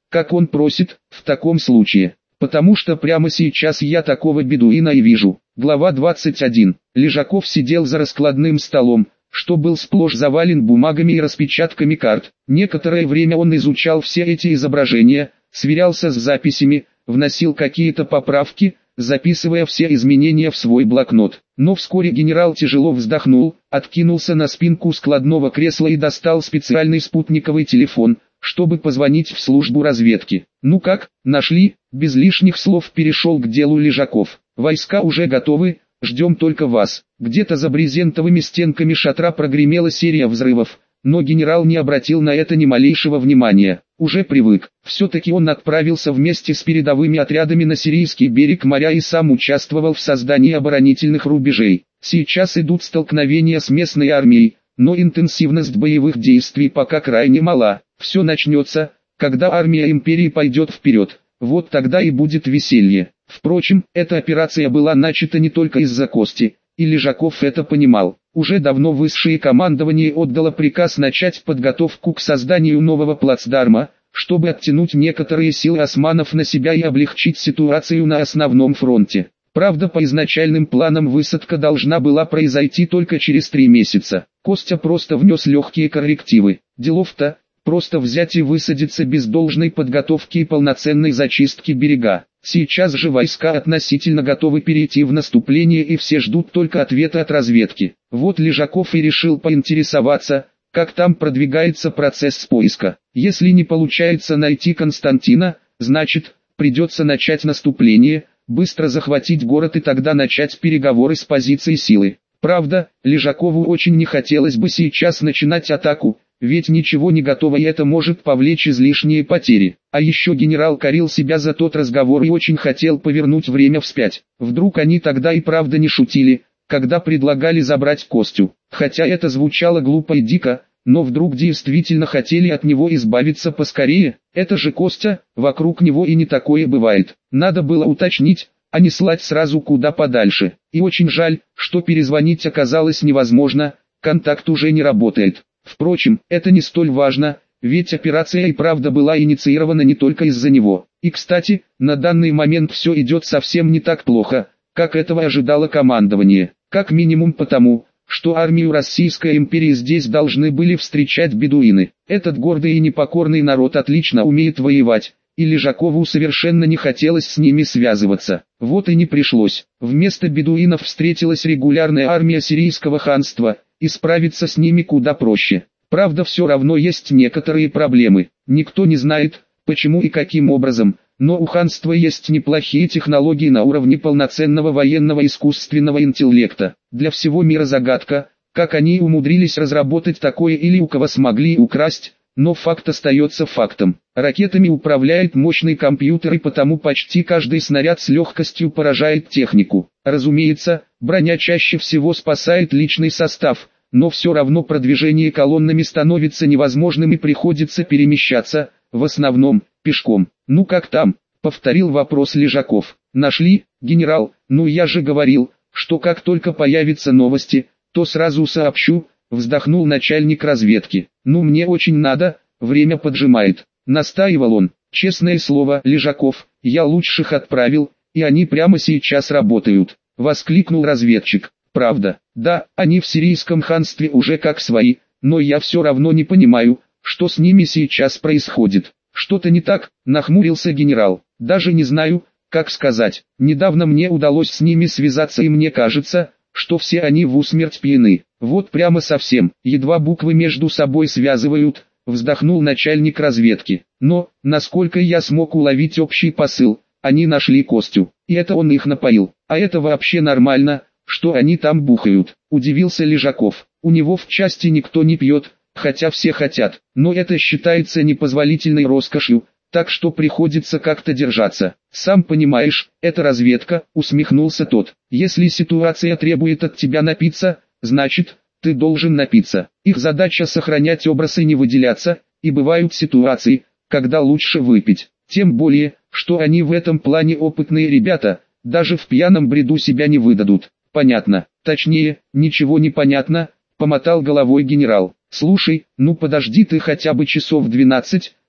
как он просит, в таком случае. Потому что прямо сейчас я такого бедуина и вижу. Глава 21. Лежаков сидел за раскладным столом, что был сплошь завален бумагами и распечатками карт. Некоторое время он изучал все эти изображения, сверялся с записями, вносил какие-то поправки, записывая все изменения в свой блокнот. Но вскоре генерал тяжело вздохнул, откинулся на спинку складного кресла и достал специальный спутниковый телефон, чтобы позвонить в службу разведки. «Ну как, нашли?» Без лишних слов перешел к делу Лежаков. «Войска уже готовы, ждем только вас». Где-то за брезентовыми стенками шатра прогремела серия взрывов, но генерал не обратил на это ни малейшего внимания. Уже привык. Все-таки он отправился вместе с передовыми отрядами на сирийский берег моря и сам участвовал в создании оборонительных рубежей. Сейчас идут столкновения с местной армией, но интенсивность боевых действий пока крайне мала. Все начнется, когда армия империи пойдет вперед. Вот тогда и будет веселье. Впрочем, эта операция была начата не только из-за Кости, и Лежаков это понимал. Уже давно высшее командование отдало приказ начать подготовку к созданию нового плацдарма, чтобы оттянуть некоторые силы османов на себя и облегчить ситуацию на основном фронте. Правда, по изначальным планам высадка должна была произойти только через 3 месяца. Костя просто внес легкие коррективы. Делов-то, просто взять и высадиться без должной подготовки и полноценной зачистки берега. Сейчас же войска относительно готовы перейти в наступление и все ждут только ответа от разведки. Вот Лежаков и решил поинтересоваться, как там продвигается процесс поиска. Если не получается найти Константина, значит, придется начать наступление, быстро захватить город и тогда начать переговоры с позиции силы. Правда, Лежакову очень не хотелось бы сейчас начинать атаку, ведь ничего не готово и это может повлечь излишние потери. А еще генерал корил себя за тот разговор и очень хотел повернуть время вспять. Вдруг они тогда и правда не шутили, когда предлагали забрать Костю. Хотя это звучало глупо и дико, но вдруг действительно хотели от него избавиться поскорее. Это же Костя, вокруг него и не такое бывает. Надо было уточнить, а не слать сразу куда подальше. И очень жаль, что перезвонить оказалось невозможно, контакт уже не работает. Впрочем, это не столь важно, ведь операция и правда была инициирована не только из-за него. И кстати, на данный момент все идет совсем не так плохо, как этого ожидало командование. Как минимум потому, что армию Российской империи здесь должны были встречать бедуины. Этот гордый и непокорный народ отлично умеет воевать, и Лежакову совершенно не хотелось с ними связываться. Вот и не пришлось. Вместо бедуинов встретилась регулярная армия сирийского ханства, и справиться с ними куда проще. Правда, все равно есть некоторые проблемы. Никто не знает, почему и каким образом, но у ханства есть неплохие технологии на уровне полноценного военного искусственного интеллекта. Для всего мира загадка, как они умудрились разработать такое или у кого смогли украсть, но факт остается фактом. Ракетами управляет мощный компьютер и потому почти каждый снаряд с легкостью поражает технику. Разумеется, броня чаще всего спасает личный состав, но все равно продвижение колоннами становится невозможным и приходится перемещаться, в основном, пешком. «Ну как там?» — повторил вопрос Лежаков. «Нашли, генерал, ну я же говорил, что как только появятся новости, то сразу сообщу», — вздохнул начальник разведки. «Ну мне очень надо, время поджимает», — настаивал он. «Честное слово, Лежаков, я лучших отправил, и они прямо сейчас работают», — воскликнул разведчик. «Правда, да, они в сирийском ханстве уже как свои, но я все равно не понимаю, что с ними сейчас происходит». «Что-то не так?» — нахмурился генерал. «Даже не знаю, как сказать. Недавно мне удалось с ними связаться и мне кажется, что все они в усмерть пьяны. Вот прямо совсем, едва буквы между собой связывают», — вздохнул начальник разведки. «Но, насколько я смог уловить общий посыл, они нашли Костю, и это он их напоил. А это вообще нормально, что они там бухают?» — удивился Лежаков. «У него в части никто не пьет, хотя все хотят, но это считается непозволительной роскошью, так что приходится как-то держаться. Сам понимаешь, это разведка», — усмехнулся тот. «Если ситуация требует от тебя напиться, значит, ты должен напиться. Их задача сохранять образ и не выделяться, и бывают ситуации, когда лучше выпить. Тем более, что они в этом плане опытные ребята, даже в пьяном бреду себя не выдадут». «Понятно, точнее, ничего не понятно», — помотал головой генерал. «Слушай, ну подожди ты хотя бы часов 12,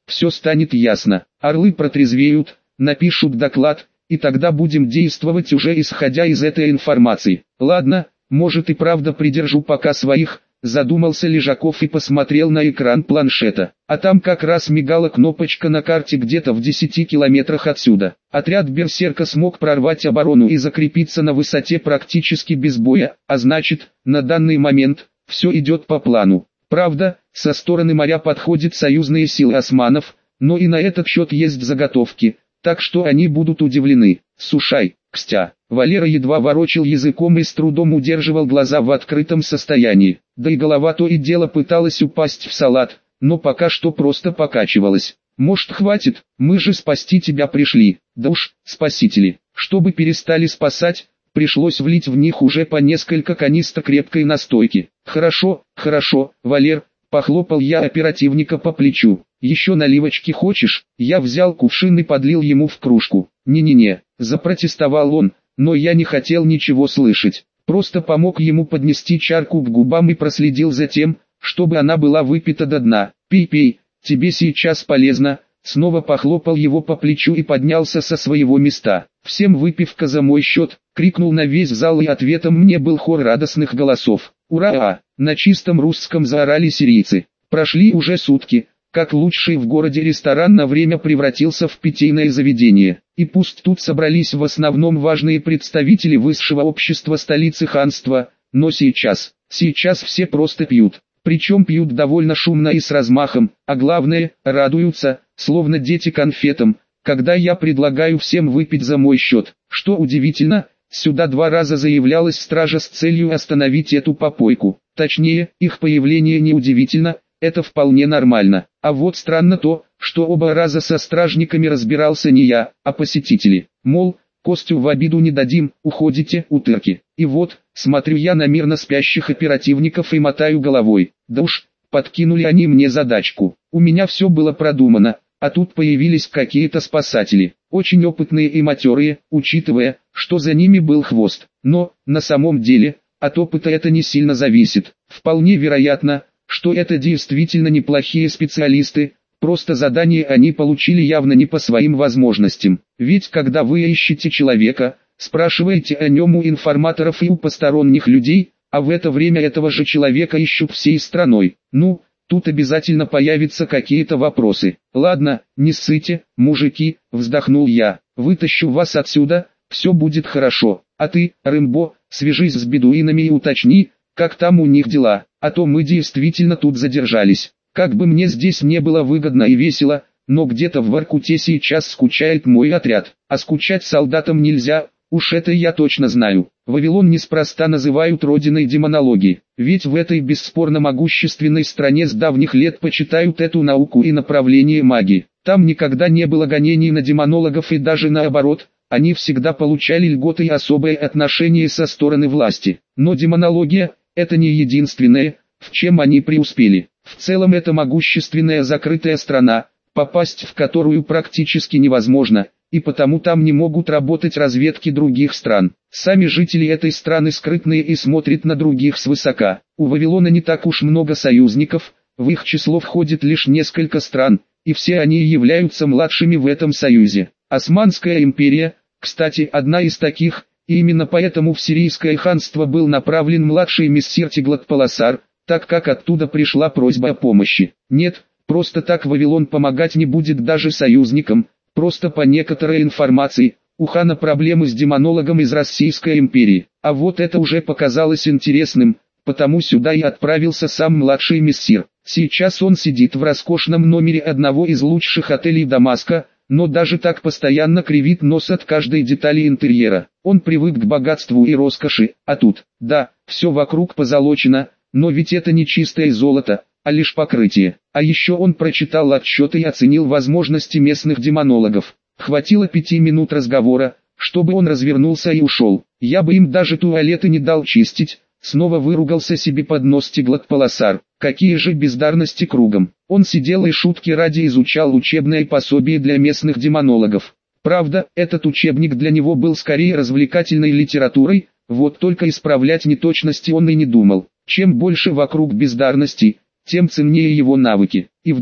все станет ясно. Орлы протрезвеют, напишут доклад, и тогда будем действовать уже исходя из этой информации. Ладно, может и правда придержу пока своих, задумался Лежаков и посмотрел на экран планшета. А там как раз мигала кнопочка на карте где-то в 10 километрах отсюда. Отряд Берсерка смог прорвать оборону и закрепиться на высоте практически без боя, а значит, на данный момент, все идет по плану. Правда, со стороны моря подходят союзные силы османов, но и на этот счет есть заготовки, так что они будут удивлены. Сушай, Кстя. Валера едва ворочил языком и с трудом удерживал глаза в открытом состоянии, да и голова то и дело пыталась упасть в салат, но пока что просто покачивалась. Может хватит, мы же спасти тебя пришли. Да уж, спасители. Чтобы перестали спасать, пришлось влить в них уже по несколько канистр крепкой настойки. Хорошо, Валер, похлопал я оперативника по плечу. Еще наливочки хочешь? Я взял кувшин и подлил ему в кружку. Не-не-не, запротестовал он, но я не хотел ничего слышать. Просто помог ему поднести чарку к губам и проследил за тем, чтобы она была выпита до дна. Пей, тебе сейчас полезно. Снова похлопал его по плечу и поднялся со своего места. «Всем выпивка за мой счет!» — крикнул на весь зал, и ответом мне был хор радостных голосов. «Ура!» — на чистом русском заорали сирийцы. Прошли уже сутки, как лучший в городе ресторан на время превратился в питейное заведение. И пусть тут собрались в основном важные представители высшего общества столицы ханства, но сейчас все просто пьют. Причем пьют довольно шумно и с размахом, а главное, радуются, словно дети конфетам, когда я предлагаю всем выпить за мой счет. Что удивительно, сюда 2 раза заявлялась стража с целью остановить эту попойку. Точнее, их появление не удивительно, это вполне нормально. А вот странно то, что оба раза со стражниками разбирался не я, а посетители. Мол, Костю в обиду не дадим, уходите, утырки. И вот, смотрю я на мирно спящих оперативников и мотаю головой. Да уж, подкинули они мне задачку. У меня все было продумано, а тут появились какие-то спасатели. Очень опытные и матерые, учитывая, что за ними был хвост. Но, на самом деле, от опыта это не сильно зависит. Вполне вероятно, что это действительно неплохие специалисты, просто задание они получили явно не по своим возможностям. Ведь когда вы ищете человека, спрашиваете о нем у информаторов и у посторонних людей, а в это время этого же человека ищут всей страной. Ну, тут обязательно появятся какие-то вопросы. Ладно, не ссыте, мужики, вздохнул я. Вытащу вас отсюда, все будет хорошо. А ты, Рэмбо, свяжись с бедуинами и уточни, как там у них дела, а то мы действительно тут задержались. Как бы мне здесь не было выгодно и весело, но где-то в Воркуте сейчас скучает мой отряд. А скучать солдатам нельзя, уж это я точно знаю. Вавилон неспроста называют родиной демонологии, ведь в этой бесспорно могущественной стране с давних лет почитают эту науку и направление магии. Там никогда не было гонений на демонологов, и даже наоборот, они всегда получали льготы и особое отношение со стороны власти. Но демонология – это не единственное, в чем они преуспели. В целом это могущественная закрытая страна, попасть в которую практически невозможно, и потому там не могут работать разведки других стран. Сами жители этой страны скрытные и смотрят на других свысока. У Вавилона не так уж много союзников, в их число входит лишь несколько стран, и все они являются младшими в этом союзе. Османская империя, кстати, одна из таких, и именно поэтому в сирийское ханство был направлен младший мессир Теглат-Паласар, так как оттуда пришла просьба о помощи. Нет, просто так Вавилон помогать не будет даже союзникам, просто по некоторой информации, у хана проблемы с демонологом из Российской империи. А вот это уже показалось интересным, потому сюда и отправился сам младший мессир. Сейчас он сидит в роскошном номере одного из лучших отелей Дамаска, но даже так постоянно кривит нос от каждой детали интерьера. Он привык к богатству и роскоши, а тут, да, все вокруг позолочено, но ведь это не чистое золото, а лишь покрытие. А еще он прочитал отчеты и оценил возможности местных демонологов. Хватило 5 минут разговора, чтобы он развернулся и ушел. Я бы им даже туалеты не дал чистить. Снова выругался себе под нос Теглат-Паласар. Какие же бездарности кругом. Он сидел и шутки ради изучал учебное пособие для местных демонологов. Правда, этот учебник для него был скорее развлекательной литературой, вот только исправлять неточности он и не думал. Чем больше вокруг бездарностей, тем ценнее его навыки. И вдруг,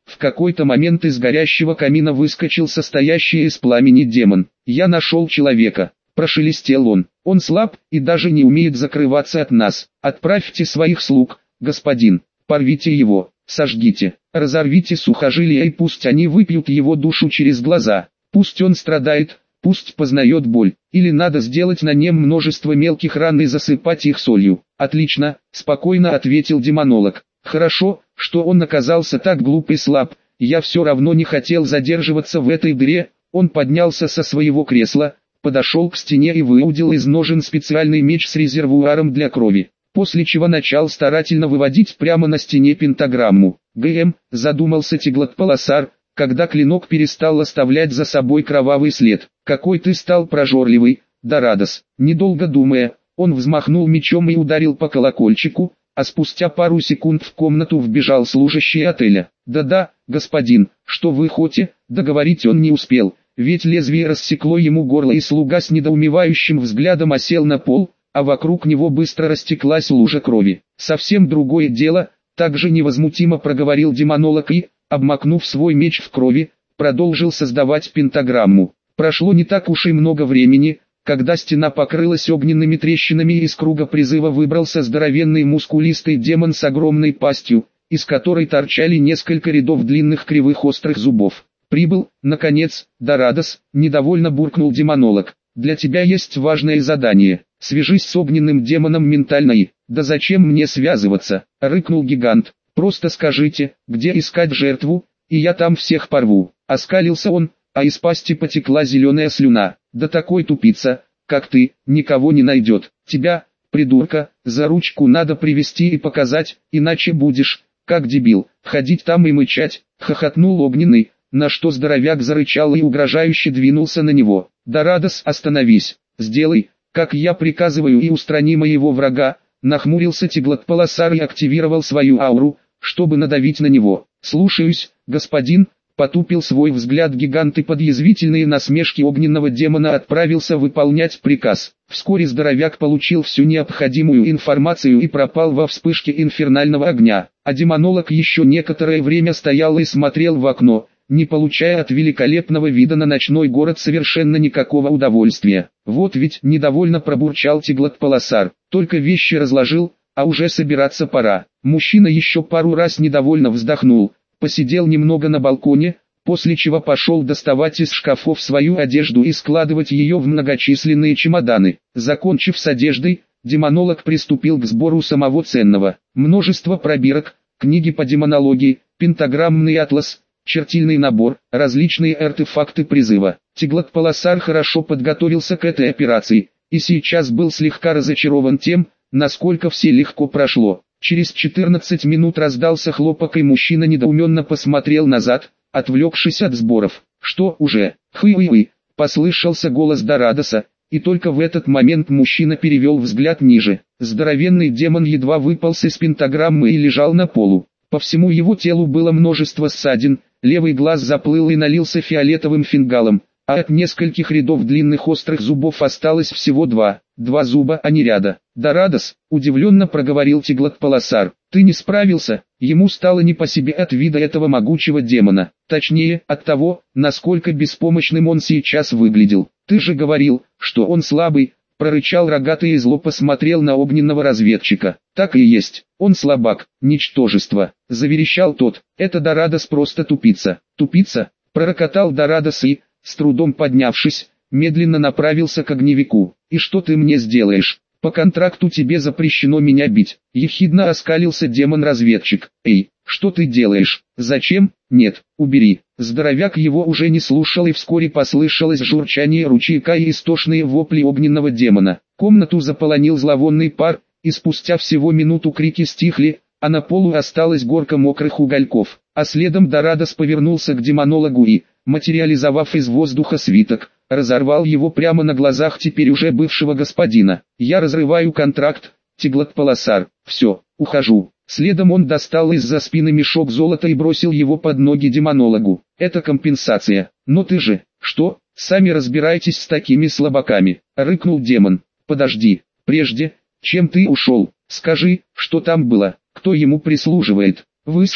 В какой-то момент из горящего камина выскочил состоящий из пламени демон. «Я нашел человека», – прошелестел он. «Он слаб и даже не умеет закрываться от нас. Отправьте своих слуг, господин, порвите его, сожгите, разорвите сухожилия и пусть они выпьют его душу через глаза. Пусть он страдает, пусть познает боль, или надо сделать на нем множество мелких ран и засыпать их солью». «Отлично», – спокойно ответил демонолог. «Хорошо, что он оказался так глуп и слаб, я все равно не хотел задерживаться в этой дыре». Он поднялся со своего кресла, подошел к стене и выудил из ножен специальный меч с резервуаром для крови, после чего начал старательно выводить прямо на стене пентаграмму. Задумался Тиглат-Паласар, когда клинок перестал оставлять за собой кровавый след. «Какой ты стал прожорливый, Дорадос!» Недолго думая, он взмахнул мечом и ударил по колокольчику, а спустя пару секунд в комнату вбежал служащий отеля. «Да-да, господин, что вы хотите?» Договорить он не успел, ведь лезвие рассекло ему горло, и слуга с недоумевающим взглядом осел на пол, а вокруг него быстро растеклась лужа крови. «Совсем другое дело», — также невозмутимо проговорил демонолог и, обмакнув свой меч в крови, продолжил создавать пентаграмму. Прошло не так уж и много времени, когда стена покрылась огненными трещинами, и из круга призыва выбрался здоровенный мускулистый демон с огромной пастью, из которой торчали несколько рядов длинных кривых острых зубов. «Прибыл, наконец, Дорадос», — недовольно буркнул демонолог. «Для тебя есть важное задание. Свяжись с огненным демоном ментально и...» «Да зачем мне связываться?» — рыкнул гигант. «Просто скажите, где искать жертву, и я там всех порву». Оскалился он, а из пасти потекла зеленая слюна. «Да такой тупица, как ты, никого не найдет. Тебя, придурка, за ручку надо привести и показать, иначе будешь, как дебил, ходить там и мычать», — хохотнул огненный, на что здоровяк зарычал и угрожающе двинулся на него. «Дорадос, остановись, сделай, как я приказываю, и устрани моего врага», — нахмурился Тиглат-Паласар и активировал свою ауру, чтобы надавить на него. «Слушаюсь, господин», — потупил свой взгляд гигант и под язвительные насмешки огненного демона отправился выполнять приказ. Вскоре здоровяк получил всю необходимую информацию и пропал во вспышке инфернального огня, а демонолог еще некоторое время стоял и смотрел в окно, не получая от великолепного вида на ночной город совершенно никакого удовольствия. «Вот ведь», — недовольно пробурчал Тиглат-Паласар, — «только вещи разложил, а уже собираться пора». Мужчина еще пару раз недовольно вздохнул, посидел немного на балконе, после чего пошел доставать из шкафов свою одежду и складывать ее в многочисленные чемоданы. Закончив с одеждой, демонолог приступил к сбору самого ценного. Множество пробирок, книги по демонологии, пентаграммный атлас, чертильный набор, различные артефакты призыва. Тиглат-Паласар хорошо подготовился к этой операции, и сейчас был слегка разочарован тем, насколько все легко прошло. Через 14 минут раздался хлопок, и мужчина недоуменно посмотрел назад, отвлекшись от сборов. «Что уже? Хы-хы-хы», — послышался голос Дорадоса, и только в этот момент мужчина перевел взгляд ниже. Здоровенный демон едва выполз из пентаграммы и лежал на полу. По всему его телу было множество ссадин, левый глаз заплыл и налился фиолетовым фингалом, а от нескольких рядов длинных острых зубов осталось всего два зуба, а не ряда. «Дорадос», — удивленно проговорил Тиглат-Паласар, — «ты не справился». Ему стало не по себе от вида этого могучего демона, точнее, от того, насколько беспомощным он сейчас выглядел. «Ты же говорил, что он слабый», — прорычал рогатый и зло посмотрел на огненного разведчика. «Так и есть, он слабак, ничтожество», — заверещал тот. «Это Дорадос просто тупица». «Тупица?» — пророкотал Дорадос и, с трудом поднявшись, медленно направился к огневику. «И что ты мне сделаешь? По контракту тебе запрещено меня бить», — ехидно оскалился демон-разведчик. «Эй, что ты делаешь? Зачем? Нет, убери». Здоровяк его уже не слушал, и вскоре послышалось журчание ручейка и истошные вопли огненного демона. Комнату заполонил зловонный пар, и спустя всего минуту крики стихли, а на полу осталась горка мокрых угольков. А следом Дорадос повернулся к демонологу и, материализовав из воздуха свиток, разорвал его прямо на глазах теперь уже бывшего господина. «Я разрываю контракт, Тиглат-Паласар, все, ухожу». Следом он достал из-за спины мешок золота и бросил его под ноги демонологу. «Это компенсация. Но ты же...» «Что? Сами разбирайтесь с такими слабаками», — рыкнул демон. «Подожди, прежде, чем ты ушел, скажи, что там было, кто ему прислуживает». «Высшие»,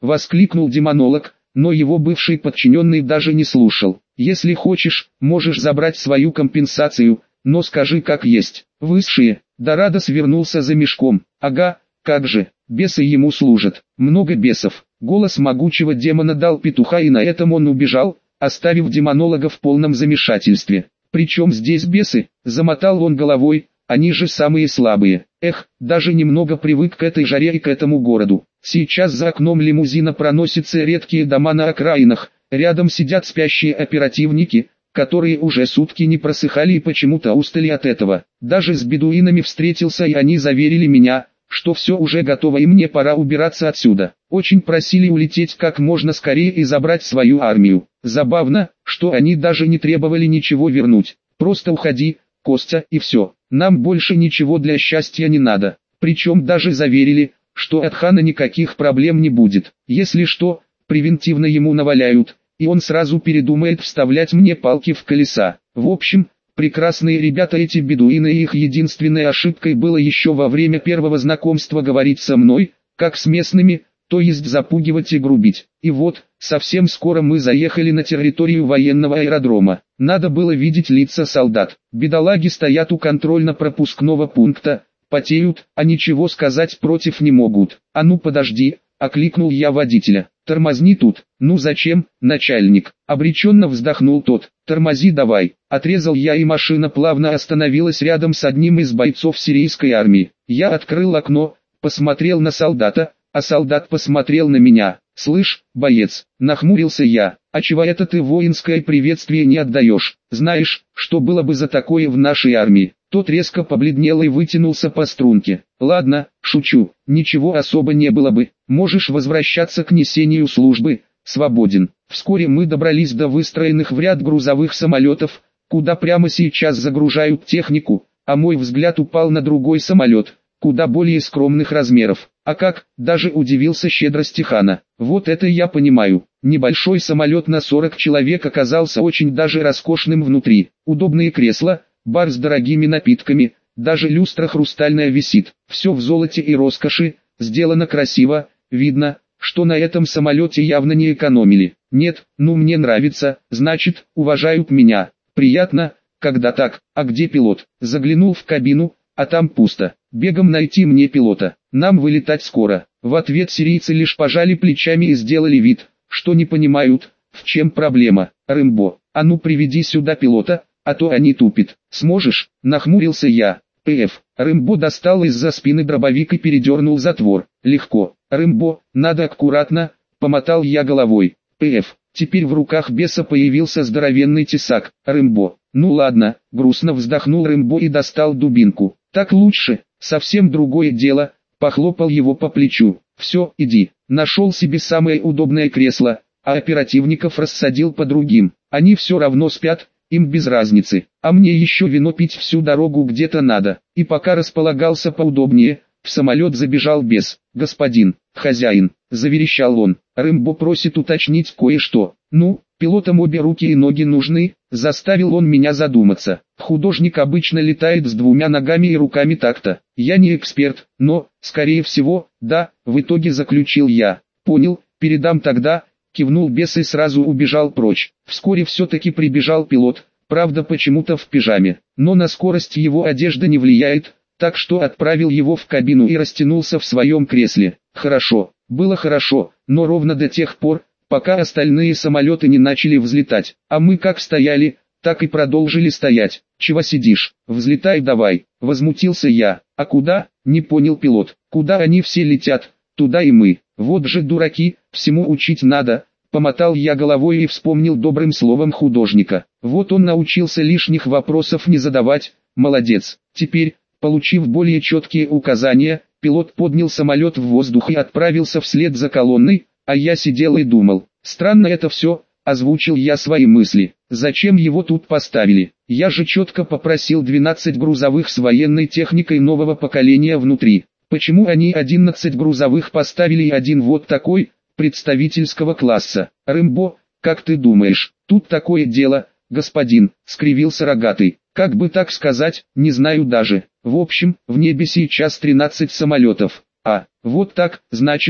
воскликнул демонолог, но его бывший подчиненный даже не слушал. Если хочешь, можешь забрать свою компенсацию, но скажи как есть. Высшие. Дорадос вернулся за мешком. Ага, как же, бесы ему служат. Много бесов. Голос могучего демона дал петуха, и на этом он убежал, оставив демонолога в полном замешательстве. Причем здесь бесы? Замотал он головой, они же самые слабые. Эх, даже немного привык к этой жаре и к этому городу. Сейчас за окном лимузина проносятся редкие дома на окраинах, рядом сидят спящие оперативники, которые уже сутки не просыхали и почему-то устали от этого. Даже с бедуинами встретился, и они заверили меня, что все уже готово и мне пора убираться отсюда. Очень просили улететь как можно скорее и забрать свою армию. Забавно, что они даже не требовали ничего вернуть. Просто уходи, Костя, и все. Нам больше ничего для счастья не надо. Причем даже заверили, что от хана никаких проблем не будет. Если что, превентивно ему наваляют, и он сразу передумает вставлять мне палки в колеса. В общем, прекрасные ребята эти бедуины, и их единственной ошибкой было еще во время первого знакомства говорить со мной, как с местными, то есть запугивать и грубить. И вот, совсем скоро мы заехали на территорию военного аэродрома. Надо было видеть лица солдат. Бедолаги стоят у контрольно-пропускного пункта, потеют, а ничего сказать против не могут. А ну подожди, окликнул я водителя. Тормозни тут. Ну зачем, начальник? Обреченно вздохнул тот. Тормози давай. Отрезал я, и машина плавно остановилась рядом с одним из бойцов сирийской армии. Я открыл окно, посмотрел на солдата, а солдат посмотрел на меня. «Слышь, боец», — нахмурился я, — «а чего это ты воинское приветствие не отдаешь? Знаешь, что было бы за такое в нашей армии?» Тот резко побледнел и вытянулся по струнке. «Ладно, шучу, ничего особо не было бы, можешь возвращаться к несению службы, свободен». Вскоре мы добрались до выстроенных в ряд грузовых самолетов, куда прямо сейчас загружают технику, а мой взгляд упал на другой самолет, куда более скромных размеров. А как, даже удивился щедрости хана. Вот это я понимаю. Небольшой самолет на 40 человек оказался очень даже роскошным внутри. Удобные кресла, бар с дорогими напитками, даже люстра хрустальная висит. Все в золоте и роскоши, сделано красиво, видно, что на этом самолете явно не экономили. Нет, ну мне нравится, значит, уважают меня. Приятно, когда так. А где пилот? Заглянул в кабину, а там пусто. Бегом найти мне пилота. Нам вылетать скоро. В ответ сирийцы лишь пожали плечами и сделали вид, что не понимают, в чем проблема. Рэмбо, а ну приведи сюда пилота, а то они тупят. Сможешь? Нахмурился я. П.Ф. Рэмбо достал из-за спины дробовик и передернул затвор. Легко. Рэмбо, надо аккуратно, помотал я головой. П.Ф. Теперь в руках беса появился здоровенный тесак. Рэмбо. Ну ладно, грустно вздохнул Рэмбо и достал дубинку. Так лучше, совсем другое дело, похлопал его по плечу. Все, иди. Нашел себе самое удобное кресло, а оперативников рассадил по другим. Они все равно спят, им без разницы. А мне еще вино пить всю дорогу где-то надо. И пока располагался поудобнее, в самолет забежал бес. «Господин, хозяин», — заверещал он, — «Рэмбо просит уточнить кое-что». «Ну, пилотам обе руки и ноги нужны», — заставил он меня задуматься. Художник обычно летает с двумя ногами и руками так-то. Я не эксперт, но, скорее всего, да, в итоге заключил я. «Понял, передам тогда», — кивнул бес и сразу убежал прочь. Вскоре все-таки прибежал пилот, правда почему-то в пижаме, но на скорость его одежда не влияет, так что отправил его в кабину и растянулся в своем кресле. Хорошо, было хорошо, но ровно до тех пор, пока остальные самолеты не начали взлетать, а мы как стояли, так и продолжили стоять. «Чего сидишь? Взлетай давай», — возмутился я. «А куда?» — не понял пилот. «Куда они все летят, туда и мы. Вот же дураки, всему учить надо», — помотал я головой и вспомнил добрым словом художника. Вот он научился лишних вопросов не задавать, молодец. Теперь, получив более четкие указания, пилот поднял самолет в воздух и отправился вслед за колонной, а я сидел и думал. Странно это все, озвучил я свои мысли. Зачем его тут поставили? Я же четко попросил 12 грузовых с военной техникой нового поколения внутри. Почему они 11 грузовых поставили и один вот такой, представительского класса? Рэмбо, как ты думаешь, тут такое дело, господин, скривился рогатый. Как бы так сказать, не знаю даже. В общем, в небе сейчас 13 самолетов. А, вот так, значит,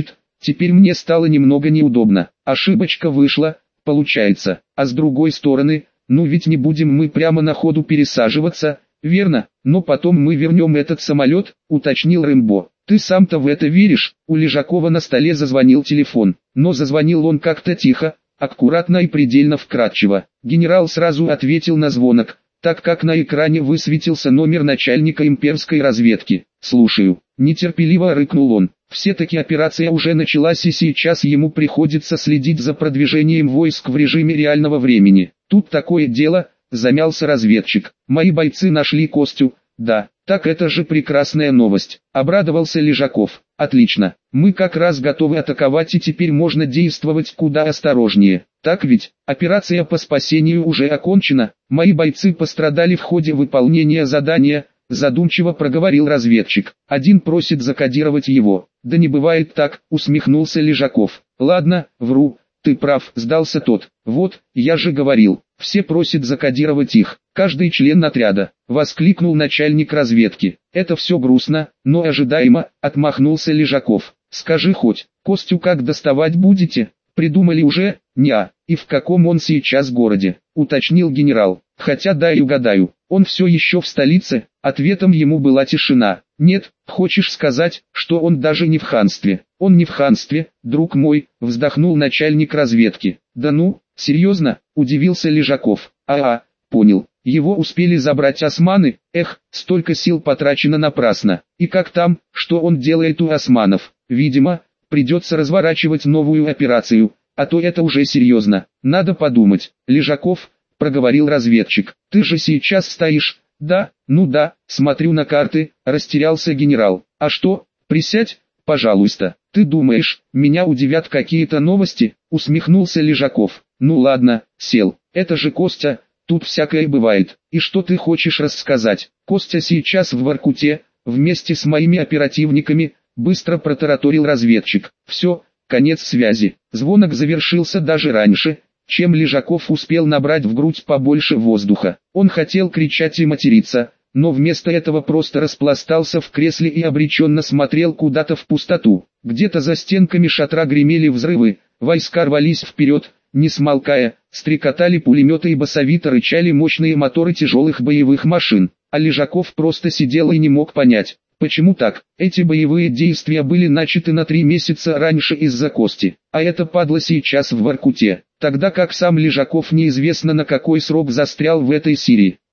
Теперь мне стало немного неудобно. Ошибочка вышла, получается. А с другой стороны, ну ведь не будем мы прямо на ходу пересаживаться, верно? Но потом мы вернем этот самолет, уточнил Рэмбо. Ты сам-то в это веришь? У Лежакова на столе зазвонил телефон. Но зазвонил он как-то тихо, аккуратно и предельно вкратчиво. Генерал сразу ответил на звонок, так как на экране высветился номер начальника имперской разведки. «Слушаю», — нетерпеливо рыкнул он. Все-таки операция уже началась, и сейчас ему приходится следить за продвижением войск в режиме реального времени. Тут такое дело, замялся разведчик. Мои бойцы нашли Костю. Да, так это же прекрасная новость. Обрадовался Лежаков. Отлично, мы как раз готовы атаковать, и теперь можно действовать куда осторожнее. Так ведь, операция по спасению уже окончена. Мои бойцы пострадали в ходе выполнения задания. Задумчиво проговорил разведчик. Один просит закодировать его. Да не бывает так, усмехнулся Лежаков. Ладно, вру, ты прав, сдался тот. Вот, я же говорил, все просят закодировать их. Каждый член отряда, воскликнул начальник разведки. Это все грустно, но ожидаемо, отмахнулся Лежаков. Скажи хоть, Костю как доставать будете? Придумали уже? Неа. И в каком он сейчас городе? Уточнил генерал. Хотя дай угадаю, он все еще в столице. Ответом ему была тишина. Нет, хочешь сказать, что он даже не в ханстве? Он не в ханстве, друг мой, вздохнул начальник разведки. Да ну, серьезно, удивился Лежаков. Ага, понял. Его успели забрать османы. Эх, столько сил потрачено напрасно. И как там, что он делает у османов? Видимо, придется разворачивать новую операцию, а то это уже серьезно. Надо подумать. Лежаков, проговорил разведчик, ты же сейчас стоишь. Да, ну да, смотрю на карты, растерялся генерал. А что, присядь, пожалуйста. Ты думаешь, меня удивят какие-то новости? Усмехнулся Лежаков. Ну ладно, сел. Это же Костя, тут всякое бывает. И что ты хочешь рассказать? Костя сейчас в Воркуте, вместе с моими оперативниками, быстро протараторил разведчик. Все, конец связи. Звонок завершился даже раньше, чем Лежаков успел набрать в грудь побольше воздуха. Он хотел кричать и материться, но вместо этого просто распластался в кресле и обреченно смотрел куда-то в пустоту. Где-то за стенками шатра гремели взрывы, войска рвались вперед, не смолкая, стрекотали пулеметы и басовито рычали мощные моторы тяжелых боевых машин. А Лежаков просто сидел и не мог понять, почему так. Эти боевые действия были начаты на 3 месяца раньше из-за Кости, а это падло сейчас в Воркуте, тогда как сам Лежаков неизвестно на какой срок застрял в этой Сирии.